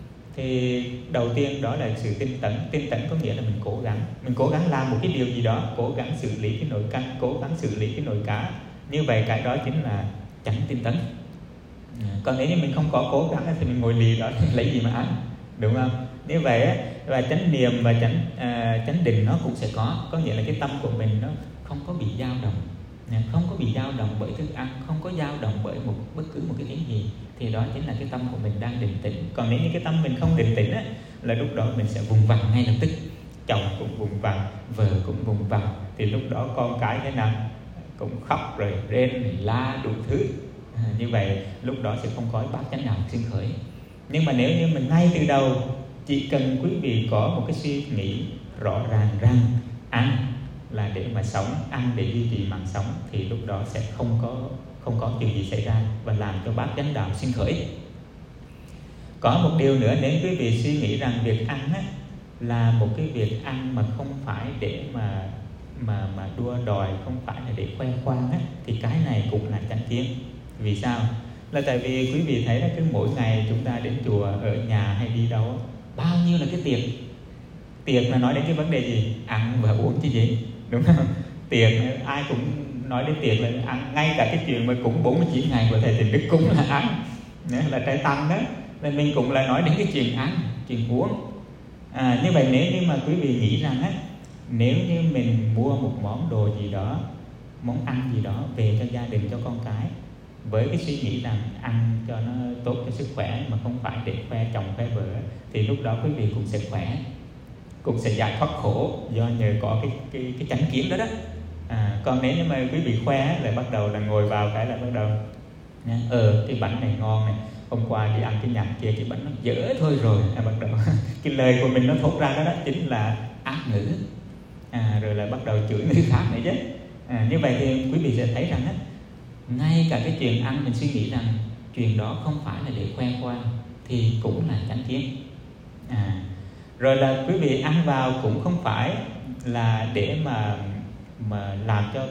Thì đầu tiên đó là sự tinh tấn. Tinh tấn có nghĩa là mình cố gắng làm một cái điều gì đó, cố gắng xử lý cái nồi canh, cố gắng xử lý cái nồi cá. Như vậy cái đó chính là chánh tinh tấn. Còn nếu như mình không có cố gắng thì mình ngồi lì đó lấy gì mà ăn, đúng không? Như vậy á, và chánh niệm và chánh định nó cũng sẽ có nghĩa là cái tâm của mình nó không có bị dao động, không có bị dao động bởi thức ăn, không có dao động bởi bất cứ một cái tiếng gì, thì đó chính là cái tâm của mình đang định tĩnh. Còn nếu như cái tâm mình không định tĩnh á, là lúc đó mình sẽ vùng vằng ngay lập tức. Chồng cũng vùng vằng, vợ cũng vùng vằng, thì lúc đó con cái thế nào cũng khóc rồi rên rồi la đủ thứ. Như vậy lúc đó sẽ không có bát chánh đạo sinh khởi. Nhưng mà nếu như mình ngay từ đầu chỉ cần quý vị có một cái suy nghĩ rõ ràng rằng ăn là để mà sống, ăn để duy trì mạng sống, thì lúc đó sẽ không có chuyện gì xảy ra và làm cho bát chánh đạo sinh khởi. Có một điều nữa, nếu quý vị suy nghĩ rằng việc ăn á, là một cái việc ăn mà không phải để mà đua đòi, không phải là để khoe khoang á, thì cái này cũng là chánh kiến. Vì sao? Là tại vì quý vị thấy là cứ mỗi ngày chúng ta đến chùa, ở nhà hay đi đâu, bao nhiêu là cái tiệc. Tiệc là nói đến cái vấn đề gì? Ăn và uống chứ gì, đúng không? Tiệc ai cũng nói đến tiệc là ăn. Ngay cả cái chuyện mà cúng 49 ngày của Thầy Tịnh Đức cũng là ăn, là trai tăng đó. Nên mình cũng là nói đến cái chuyện ăn, chuyện uống. Như vậy nếu như mà quý vị nghĩ rằng á, nếu như mình mua một món đồ gì đó, món ăn gì đó về cho gia đình, cho con cái, với cái suy nghĩ rằng ăn cho nó tốt cho sức khỏe mà không phải để khoe chồng khoe vợ, thì lúc đó quý vị cũng sẽ khỏe, cũng sẽ giải thoát khổ do nhờ có cái chánh kiến đó đó. Còn nếu như mà quý vị khoe lại bắt đầu là ngồi vào cái là bắt đầu cái bánh này ngon này, hôm qua đi ăn cái nhằm kia cái bánh nó dở thôi rồi, bắt đầu cái lời của mình nó thốt ra đó chính là ác ngữ, rồi là bắt đầu chửi người khác nữa chứ. Như vậy thì quý vị sẽ thấy rằng á, ngay cả cái chuyện ăn mình suy nghĩ rằng chuyện đó không phải là để khoe khoang thì cũng là chánh kiến. Rồi là quý vị ăn vào cũng không phải là để mà làm cho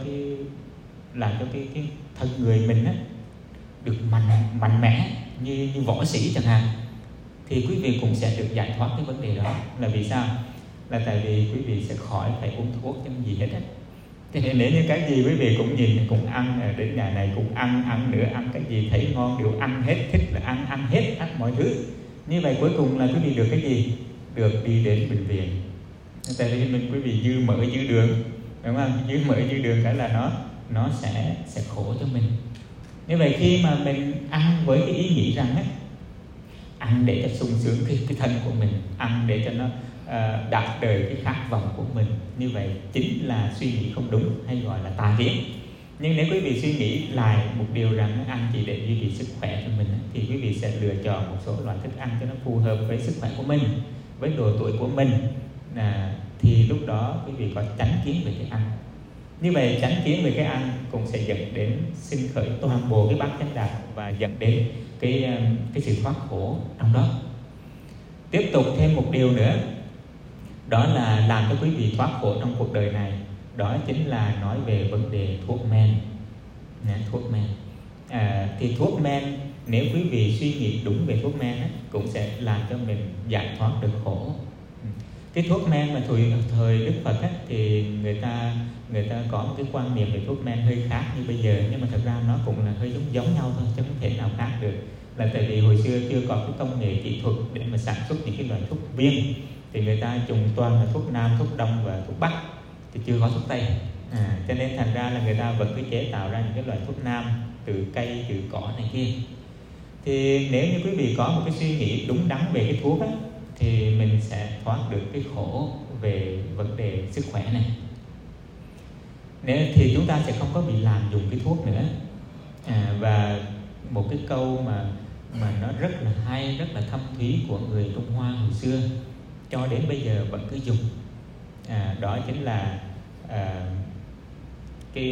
cái thân người mình á được mạnh mẽ như võ sĩ chẳng hạn, thì quý vị cũng sẽ được giải thoát cái vấn đề đó. Là vì sao? Là tại vì quý vị sẽ khỏi phải uống thuốc chứ gì hết á. Thì nếu như cái gì quý vị cũng nhìn cũng ăn, đến nhà này cũng ăn nữa, ăn cái gì thấy ngon đều ăn hết, thích là ăn hết mọi thứ. Như vậy cuối cùng là quý vị được cái gì? Được đi đến bệnh viện. Tại vì quý vị dư mỡ dư đường, đúng không? Dư mỡ dư đường cái là nó sẽ khổ cho mình. Như vậy khi mà mình ăn với cái ý nghĩ rằng á, ăn để cho sung sướng cái thân của mình, ăn để cho nó đạt đời cái khát vọng của mình, như vậy chính là suy nghĩ không đúng, hay gọi là tà kiến. Nhưng nếu quý vị suy nghĩ lại một điều rằng ăn chỉ để duy trì sức khỏe cho mình, thì quý vị sẽ lựa chọn một số loại thức ăn cho nó phù hợp với sức khỏe của mình, với độ tuổi của mình, thì lúc đó quý vị có chánh kiến về cái ăn. Như vậy chánh kiến về cái ăn cũng sẽ dẫn đến sinh khởi toàn bộ cái bát chánh đạo và dẫn đến cái sự thoát khổ trong đó. Tiếp tục thêm một điều nữa, đó là làm cho quý vị thoát khổ trong cuộc đời này, đó chính là nói về vấn đề thuốc men. Thuốc men thì thuốc men, nếu quý vị suy nghĩ đúng về thuốc men cũng sẽ làm cho mình giải thoát được khổ. Cái thuốc men mà thời Đức Phật thì người ta có một cái quan niệm về thuốc men hơi khác như bây giờ, nhưng mà thật ra nó cũng là hơi giống nhau thôi, chứ không thể nào khác được. Là tại vì hồi xưa chưa có cái công nghệ kỹ thuật để mà sản xuất những cái loại thuốc viên, thì người ta dùng toàn là thuốc Nam, thuốc Đông và thuốc Bắc, thì chưa có thuốc Tây. Cho nên thành ra là người ta vẫn cứ chế tạo ra những cái loại thuốc Nam từ cây, từ cỏ này kia. Thì nếu như quý vị có một cái suy nghĩ đúng đắn về cái thuốc thì mình sẽ thoát được cái khổ về vấn đề sức khỏe này. Nếu thì chúng ta sẽ không có bị lạm dụng cái thuốc nữa. Và một cái câu mà nó rất là hay, rất là thâm thúy của người Trung Hoa hồi xưa cho đến bây giờ vẫn cứ dùng, đó chính là cái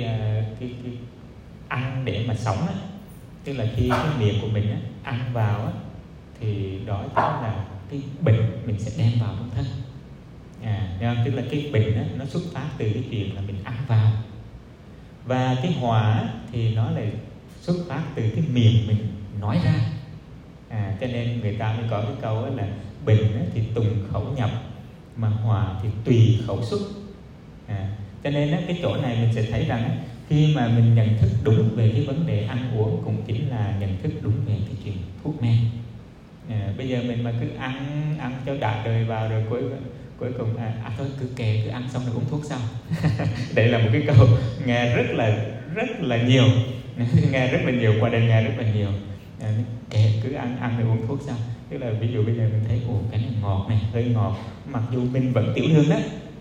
ăn để mà sống tức là khi cái miệng của mình ăn vào thì đó chính là cái bệnh mình sẽ đem vào trong thân. Tức là cái bệnh nó xuất phát từ cái chuyện là mình ăn vào, và cái họa thì nó lại xuất phát từ cái miệng mình nói ra. Cho nên người ta mới có cái câu là bệnh thì tùng khẩu nhập, mà họa thì tùy khẩu xuất. Cho nên cái chỗ này mình sẽ thấy rằng khi mà mình nhận thức đúng về cái vấn đề ăn uống cũng chính là nhận thức đúng về cái chuyện thuốc men. Bây giờ mình mà cứ ăn cho đã đời vào rồi cuối cùng thôi cứ kệ, cứ ăn xong rồi uống thuốc sau. Đây là một cái câu nghe rất là nhiều, nghe rất là nhiều, qua đây nghe rất là nhiều. Kệ, cứ ăn rồi uống thuốc sau. Tức là ví dụ bây giờ mình thấy cái này ngọt này, hơi ngọt, mặc dù mình vẫn tiểu đường đó,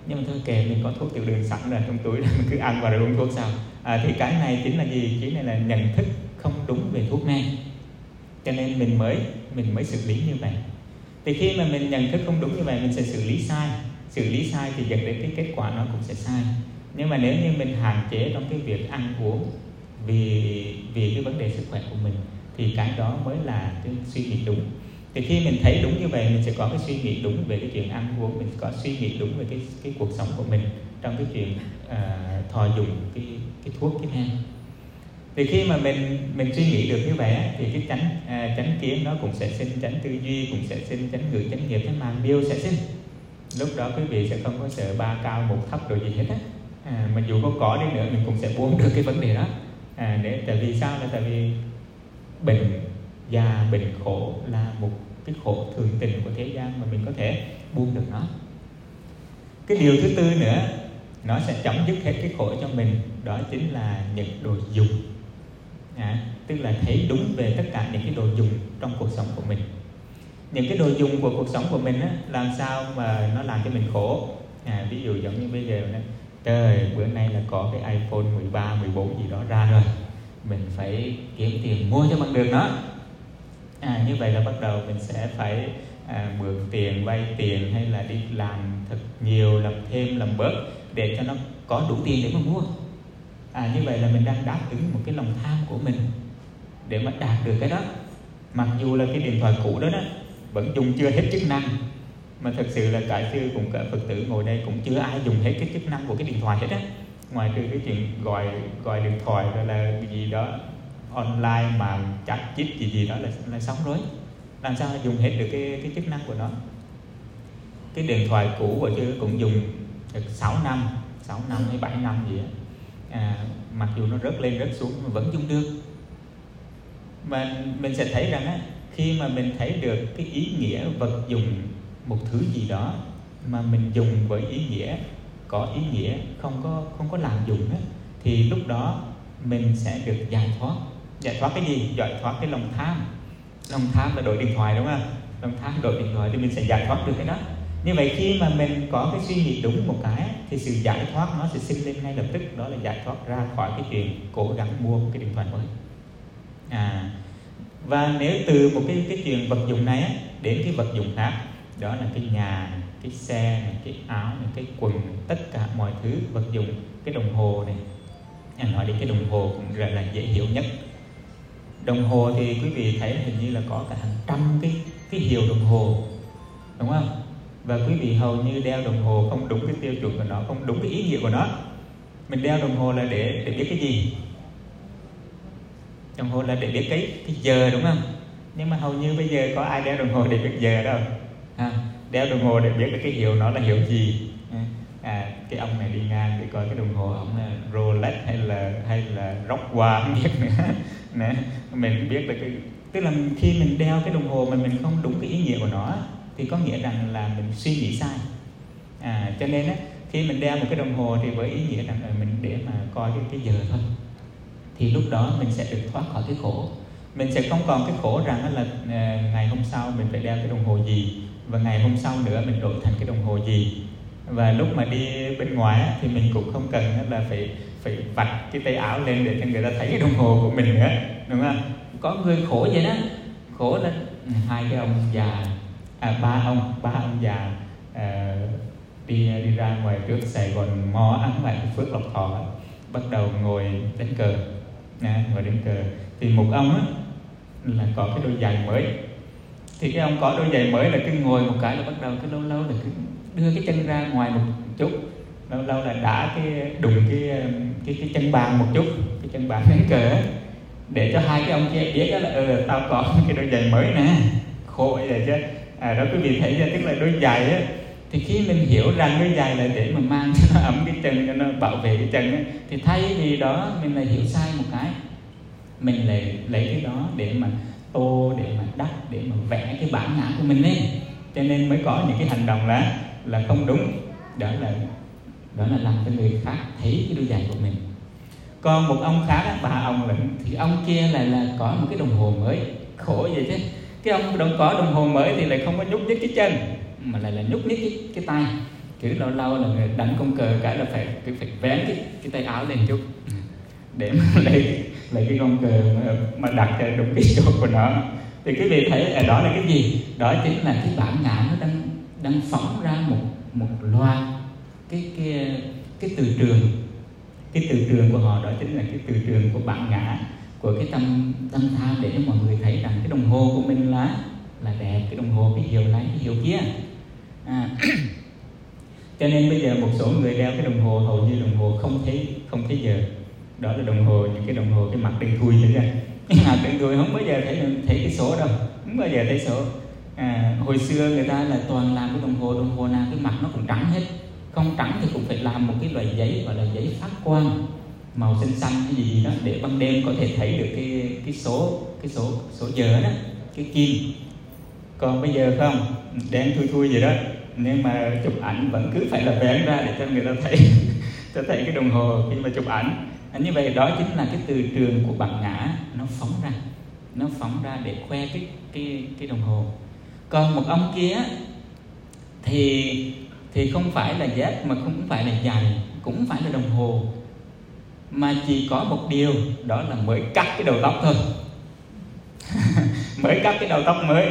nhưng mà thôi kệ, mình có thuốc tiểu đường sẵn rồi trong túi, mình cứ ăn vào rồi uống thuốc sao. Thì cái này chính là gì? Chính là nhận thức không đúng về thuốc men, cho nên mình mới xử lý như vậy. Thì khi mà mình nhận thức không đúng như vậy, mình sẽ xử lý sai thì dẫn đến cái kết quả nó cũng sẽ sai. Nhưng mà nếu như mình hạn chế trong cái việc ăn uống vì cái vấn đề sức khỏe của mình, thì cái đó mới là cái suy nghĩ đúng. Thì khi mình thấy đúng như vậy, mình sẽ có cái suy nghĩ đúng về cái chuyện ăn uống, mình có suy nghĩ đúng về cái cuộc sống của mình trong cái chuyện thọ dụng cái thuốc, cái men. Thì khi mà mình suy nghĩ được như vậy thì cái chánh kiến nó cũng sẽ sinh chánh tư duy, cũng sẽ sinh chánh ngữ, chánh nghiệp, chánh mạng, điều sẽ sinh. Lúc đó quý vị sẽ không có sợ ba cao một thấp rồi gì hết á. Mà dù có đi nữa mình cũng sẽ buông được cái vấn đề đó. Tại vì sao? Là tại vì bệnh già, bệnh khổ là một cái khổ thường tình của thế gian mà mình có thể buông được nó. Cái điều thứ tư nữa, nó sẽ chấm dứt hết cái khổ cho mình, đó chính là những đồ dùng. Tức là thấy đúng về tất cả những cái đồ dùng trong cuộc sống của mình. Những cái đồ dùng của cuộc sống của mình á, làm sao mà nó làm cho mình khổ. Ví dụ giống như bây giờ này, trời, bữa nay là có cái iPhone 13, 14 gì đó ra rồi, mình phải kiếm tiền mua cho bằng được nó. Như vậy là bắt đầu mình sẽ phải mượn tiền, vay tiền, hay là đi làm thật nhiều, làm thêm, làm bớt để cho nó có đủ tiền để mà mua. Như vậy là mình đang đáp ứng một cái lòng tham của mình để mà đạt được cái đó. Mặc dù là cái điện thoại cũ đó vẫn dùng chưa hết chức năng, mà thật sự là cả sư cùng cả Phật tử ngồi đây cũng chưa ai dùng hết cái chức năng của cái điện thoại hết á, ngoài trừ cái chuyện gọi điện thoại rồi là cái gì đó online mà chat chít gì đó là xong rồi. Làm sao dùng hết được cái chức năng của nó. Cái điện thoại cũ của sư cũng dùng được 6 năm hay 7 năm gì á. Mặc dù nó rớt lên rớt xuống mà vẫn dùng được. Mà mình sẽ thấy rằng á, khi mà mình thấy được cái ý nghĩa vật dụng một thứ gì đó mà mình dùng với ý nghĩa, có ý nghĩa, không có làm dụng á, thì lúc đó mình sẽ được giải thoát. Giải thoát cái gì? Giải thoát cái lòng tham. Lòng tham là đổi điện thoại, đúng không? Lòng tham đổi điện thoại thì mình sẽ giải thoát được cái đó. Như vậy khi mà mình có cái suy nghĩ đúng một cái thì sự giải thoát nó sẽ sinh lên ngay lập tức. Đó là giải thoát ra khỏi cái chuyện cố gắng mua một cái điện thoại mới. Và nếu từ một cái chuyện vật dụng này đến cái vật dụng khác, đó là cái nhà, cái xe, cái áo, cái quần, tất cả mọi thứ vật dụng. Cái đồng hồ này, nói đến cái đồng hồ cũng rất là dễ hiểu nhất. Đồng hồ thì quý vị thấy hình như là có cả hàng trăm cái hiệu đồng hồ, đúng không? Và quý vị hầu như đeo đồng hồ không đúng cái tiêu chuẩn của nó, không đúng cái ý nghĩa của nó. Mình đeo đồng hồ là để biết cái gì? Đồng hồ là để biết cái giờ, đúng không? Nhưng mà hầu như bây giờ có ai đeo đồng hồ để biết giờ đâu. Đeo đồng hồ để biết cái hiệu nó là hiệu gì. Cái ông này đi ngang để coi cái đồng hồ ông là Rolex hay là Rockwa không biết nữa. Mình biết là tức là khi mình đeo cái đồng hồ mà mình không đúng cái ý nghĩa của nó thì có nghĩa rằng là mình suy nghĩ sai. Cho nên khi mình đeo một cái đồng hồ thì với ý nghĩa rằng là mình để mà coi cái giờ thôi, thì lúc đó mình sẽ được thoát khỏi cái khổ. Mình sẽ không còn cái khổ rằng là ngày hôm sau mình phải đeo cái đồng hồ gì, và ngày hôm sau nữa mình đổi thành cái đồng hồ gì. Và lúc mà đi bên ngoài thì mình cũng không cần là phải vạch cái tay áo lên để cho người ta thấy cái đồng hồ của mình nữa, đúng không? Có người khổ vậy đó, khổ là hai cái ông già, ba ông già đi ra ngoài trước Sài Gòn mò ăn lại cái Phước Lộc Thọ, bắt đầu ngồi đánh cờ. Thì một ông là có cái đôi giày mới, thì cái ông có đôi giày mới là cứ ngồi một cái là bắt đầu cái lâu là cứ đưa cái chân ra ngoài một chút, lâu là đá đụng cái chân bàn một chút, cái chân bàn đánh cờ, để cho hai cái ông kia biết là tao có cái đôi giày mới nè. Khổ vậy chứ. Đó quý vị thấy ra, tức là đôi giày á, thì khi mình hiểu rằng đôi giày là để mà mang cho nó ấm cái chân, cho nó bảo vệ cái chân á, thì thay vì đó mình lại hiểu sai một cái, mình lại lấy cái đó để mà tô, để mà đắp, để mà vẽ cái bản ngã của mình lên, cho nên mới có những cái hành động là không đúng. Đó là làm cho người khác thấy cái đôi giày của mình. Còn một ông khác, ba ông là thì ông kia là có một cái đồng hồ mới. Khổ vậy chứ. Cái ông có đồng hồ mới thì lại không có nhúc nhích cái chân, mà lại là nhúc nhích cái tay.
cứ lâu lâu là người đánh con cờ cái là phải vén cái tay áo lên chút để mà lấy cái con cờ mà đặt cho đúng cái chỗ của nó. Thì quý vị thấy ở đó là cái gì? Đó chính là cái bản ngã nó đang phóng ra một loạt cái từ trường. Cái từ trường của họ đó chính là cái từ trường của bản ngã, của cái tâm tham, để cho mọi người thấy rằng cái đồng hồ của mình là đẹp, cái đồng hồ cái hiệu này cái hiệu kia. Cho nên bây giờ một số người đeo cái đồng hồ hầu như đồng hồ không thấy giờ. Đó là đồng hồ, những cái đồng hồ cái mặt đen thui thế ra. Cái mặt đen thui không bao giờ thấy cái số đâu, không bao giờ thấy số. Hồi xưa người ta là toàn làm cái đồng hồ nào cái mặt nó cũng trắng hết. Không trắng thì cũng phải làm một cái loại giấy gọi là giấy phát quang màu xanh xanh hay gì đó, để ban đêm có thể thấy được cái số giờ đó, cái kim. Còn bây giờ không, đen thui vậy đó, nhưng mà chụp ảnh vẫn cứ phải là vén ra để cho người ta thấy cho thấy cái đồng hồ khi mà chụp ảnh. Như vậy đó chính là cái từ trường của bản ngã nó phóng ra để khoe cái đồng hồ. Còn một ông kia thì không phải là dép, mà không phải là giày, cũng phải là đồng hồ, mà chỉ có một điều, đó là mới cắt cái đầu tóc thôi. Mới cắt cái đầu tóc mới,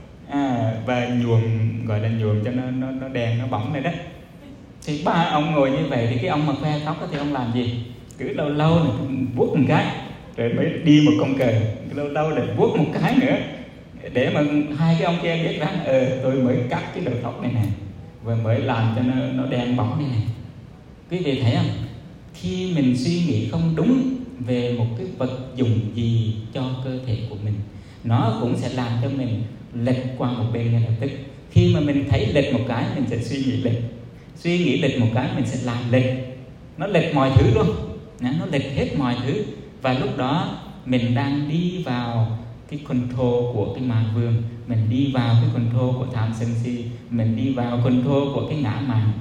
và nhuộm, gọi là nhuộm cho nó đen, nó bóng này đó. Thì ba ông ngồi như vậy, thì cái ông mà khoe tóc thì ông làm gì? Cứ lâu lâu là vuốt một cái, rồi mới đi một con cờ, lâu lâu là vuốt một cái nữa, để mà hai cái ông kia biết rằng tôi mới cắt cái đầu tóc này nè, và mới làm cho nó đen bóng này nè. Quý vị thấy không? Khi mình suy nghĩ không đúng về một cái vật dụng gì cho cơ thể của mình, nó cũng sẽ làm cho mình lệch qua một bên ngay lập tức. Khi mà mình thấy lệch một cái, mình sẽ suy nghĩ lệch một cái, mình sẽ làm lệch. Nó lệch mọi thứ luôn, nó lệch hết mọi thứ. Và lúc đó mình đang đi vào cái control của cái ma vương, mình đi vào cái control của tham sân si, mình đi vào control của cái ngã mạn.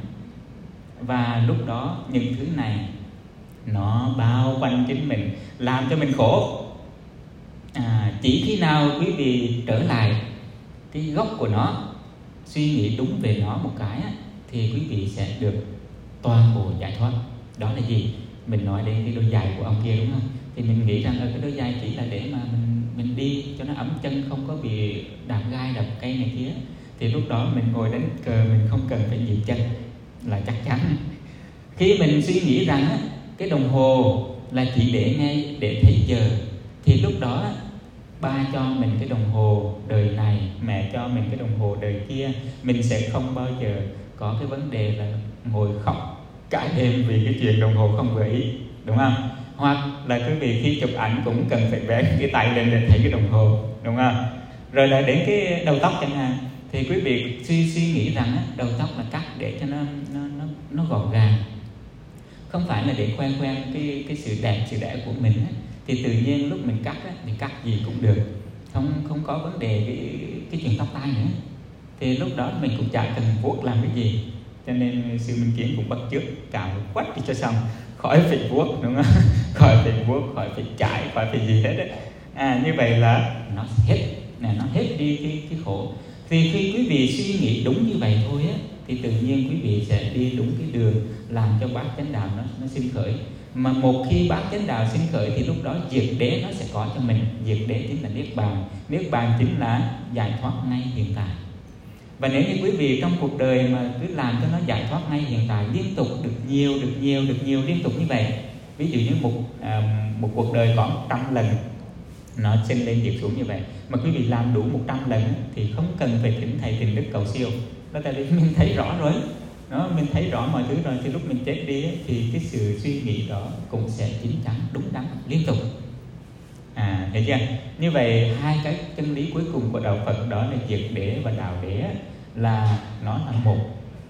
Và lúc đó những thứ này nó bao quanh chính mình, làm cho mình khổ. Chỉ khi nào quý vị trở lại cái gốc của nó, suy nghĩ đúng về nó một cái, thì quý vị sẽ được toàn bộ giải thoát. Đó là gì? Mình nói đến cái đôi giày của ông kia đúng không? Thì mình nghĩ rằng cái đôi giày chỉ là để mà mình đi cho nó ấm chân, không có bị đạp gai đạp cây này kia. Thì lúc đó mình ngồi đánh cờ, mình không cần phải nhịp chân là chắc chắn. Khi mình suy nghĩ rằng cái đồng hồ là chỉ để thấy giờ, thì lúc đó ba cho mình cái đồng hồ đời này, mẹ cho mình cái đồng hồ đời kia, mình sẽ không bao giờ có cái vấn đề là ngồi khóc cả đêm vì cái chuyện đồng hồ không vừa ý, đúng không? Hoặc là quý vị khi chụp ảnh cũng cần phải vén cái tay lên để thấy cái đồng hồ, đúng không? Rồi là đến cái đầu tóc chẳng hạn, thì quý vị suy nghĩ rằng đầu tóc là cắt để cho nó gọn gàng, không phải là để khoe khoang cái sự đẹp của mình. Thì tự nhiên lúc mình cắt thì cắt gì cũng được, không có vấn đề cái chuyện tóc tai nữa. Thì lúc đó mình cũng chả cần vuốt làm cái gì. Cho nên sư Minh Kiến cũng bắt chước cạo quách đi cho xong, khỏi phải vuốt, đúng không? Khỏi phải vuốt, khỏi phải chải, khỏi phải gì hết đấy. Như vậy là nó hết đi cái khổ. Thì khi quý vị suy nghĩ đúng như vậy thôi thì tự nhiên quý vị sẽ đi đúng cái đường làm cho bát chánh đạo nó sinh khởi. Mà một khi bát chánh đạo sinh khởi thì lúc đó diệt đế nó sẽ có cho mình. Diệt đế chính là niết bàn. Niết bàn chính là giải thoát ngay hiện tại. Và nếu như quý vị trong cuộc đời mà cứ làm cho nó giải thoát ngay hiện tại, liên tục được nhiều liên tục như vậy, ví dụ như một cuộc đời có 100 lần nó sinh lên diệt xuống như vậy, mà quý vị làm đủ 100 lần thì không cần phải thỉnh thầy Tịnh Đức cầu siêu. Đó tại vì mình thấy rõ rồi, mình thấy rõ mọi thứ rồi, thì lúc mình chết đi thì cái sự suy nghĩ đó cũng sẽ chín chắn đúng đắn liên tục. Thấy chưa? Như vậy hai cái chân lý cuối cùng của đạo Phật đó là diệt đế và đạo đế, là nó là một.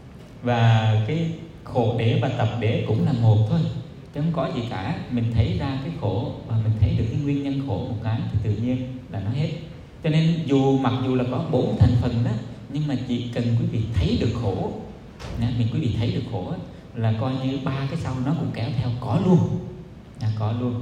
Và cái khổ đế và tập đế cũng là một thôi, chứ không có gì cả. Mình thấy ra cái khổ và mình thấy được cái nguyên nhân khổ một cái thì tự nhiên là nó hết. Cho nên mặc dù là có 4 thành phần đó, nhưng mà chỉ cần quý vị thấy được khổ, quý vị thấy được khổ là coi như 3 cái sau nó cũng kéo theo có luôn.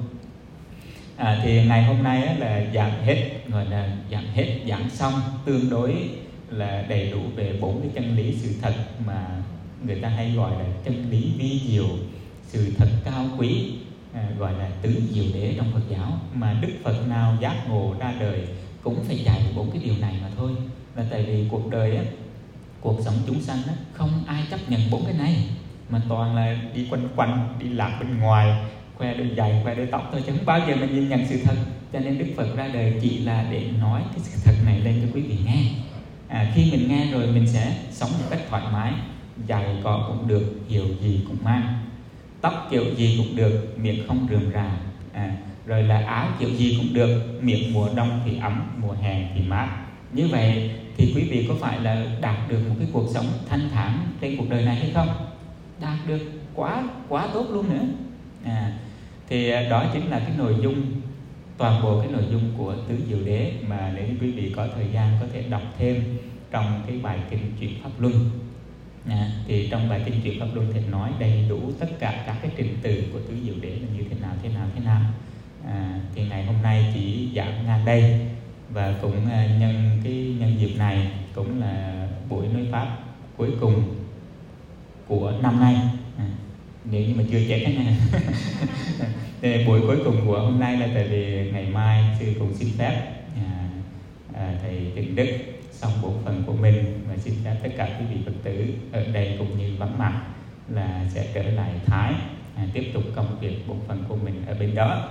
Thì ngày hôm nay là giảng hết, gọi là giảng xong tương đối là đầy đủ về 4 cái chân lý sự thật mà
người ta hay gọi là chân lý vi diệu, sự thật cao quý, gọi là tứ diệu đế trong Phật giáo. Mà Đức Phật nào giác ngộ ra đời cũng phải dạy 4 cái điều này mà thôi. Là tại vì cuộc đời á, cuộc sống chúng sanh á, không ai chấp nhận 4 cái này, mà toàn là đi quanh quanh, đi lạc bên ngoài, khoe đôi giày, khoe đôi tóc thôi, chứ không bao giờ mình nhìn nhận sự thật. Cho nên Đức Phật ra đời chỉ là để nói cái sự thật này lên cho quý vị nghe. Khi mình nghe rồi mình sẽ sống một cách thoải mái. Giày cọ cũng được, hiệu gì cũng mang, tóc kiểu gì cũng được, miệng không rườm rà, rồi là áo kiểu gì cũng được, miệng mùa đông thì ấm, mùa hè thì mát. Như vậy thì quý vị có phải là đạt được một cái cuộc sống thanh thản trên cuộc đời này hay không? Đạt được, quá tốt luôn nữa. Thì đó chính là cái nội dung, toàn bộ cái nội dung của tứ diệu đế, mà nếu quý vị có thời gian có thể đọc thêm trong cái bài kinh Chuyển Pháp Luân. Thì trong bài kinh Chuyển Pháp Luân thì nói đầy đủ tất cả các cái trình tự của tứ diệu đế là như thế nào. Thì ngày hôm nay chỉ giảng ngang đây, và cũng nhân dịp này cũng là buổi nói pháp cuối cùng của năm nay, nếu như mà chưa chết hết nha. Thì buổi cuối cùng của hôm nay là tại vì ngày mai sư cũng xin phép thầy Tịnh Đức xong bổn phận của mình, và xin phép tất cả quý vị Phật tử ở đây cũng như vắng mặt là sẽ trở lại Thái, tiếp tục công việc bổn phận của mình ở bên đó.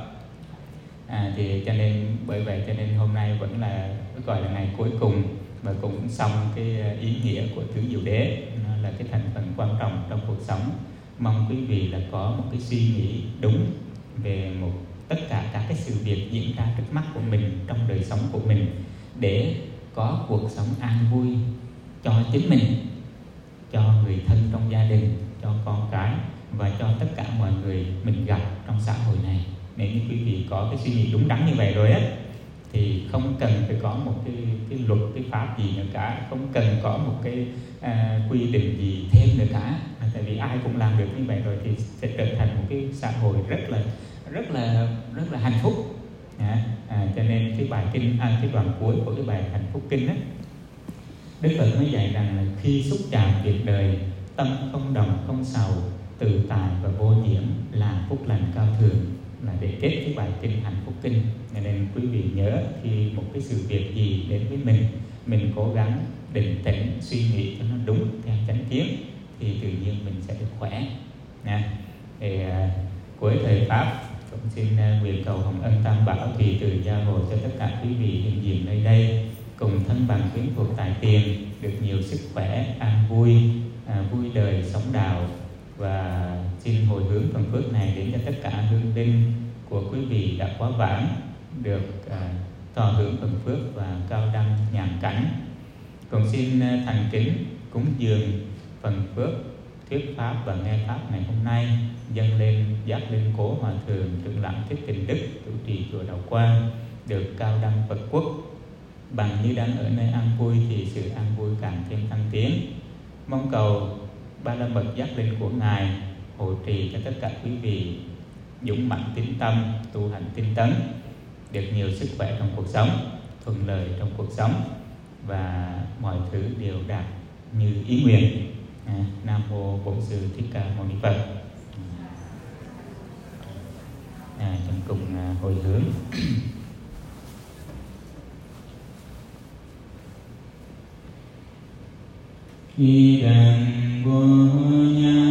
Thì cho nên bởi vậy cho nên hôm nay vẫn là gọi là ngày cuối cùng, và cũng xong cái ý nghĩa của tứ diệu đế. Nó là cái thành phần quan trọng trong cuộc sống. Mong quý vị là có một cái suy nghĩ đúng về tất cả các cái sự việc diễn ra trước mắt của mình, trong đời sống của mình, để có cuộc sống an vui cho chính mình, cho người thân trong gia đình, cho con cái, và cho tất cả mọi người mình gặp trong xã hội này. Nếu như quý vị có cái suy nghĩ đúng đắn như vậy rồi á, thì không cần phải có một cái luật, cái pháp gì nữa cả, không cần có một cái quy định gì thêm nữa cả. Tại vì ai cũng làm được như vậy rồi thì sẽ trở thành một cái xã hội rất là hạnh phúc. Cho nên cái bài kinh, cái đoạn cuối của cái bài hạnh phúc kinh á, Đức Phật mới dạy rằng là khi xúc chạm việc đời, tâm không đồng không sầu, tự tại và vô nhiễm, là phúc lành cao thường, là để kết cái bài kinh hạnh phúc kinh. Cho nên quý vị nhớ, khi một cái sự việc gì đến với mình cố gắng định tĩnh suy nghĩ cho nó đúng theo chánh kiến, thì tự nhiên mình sẽ được khỏe. Thì cuối thời pháp cũng xin nguyện cầu hồng ân tam bảo trì từ gia hộ cho tất cả quý vị hiện diện nơi đây, cùng thân bằng quyến thuộc tại tiền, được nhiều sức khỏe, an vui, vui đời sống đạo. Và xin hồi hướng phần phước này đến cho tất cả hương linh của quý vị đã quá vãng, được thọ hưởng phần phước và cao đăng nhàn cảnh. Cùng xin thành kính cúng dường phần phước thuyết pháp và nghe pháp ngày hôm nay dâng lên giác linh cố hòa thượng trưởng lãnh Thích Tịnh Đức, chủ trì chùa Đạo Quang, được cao đăng Phật quốc. Bằng như đang ở nơi an vui thì sự an vui càng thêm tăng tiến. Mong cầu ba la mật giác linh của ngài hộ trì cho tất cả quý vị dũng mãnh tín tâm, tu hành tinh tấn, được nhiều sức khỏe trong cuộc sống, thuận lợi trong cuộc sống, và mọi thứ đều đạt như ý nguyện. Nam mô Bổn Sư Thích Ca Mâu Ni Phật. Chúng cùng hồi hướng. Khi đàn vô nhã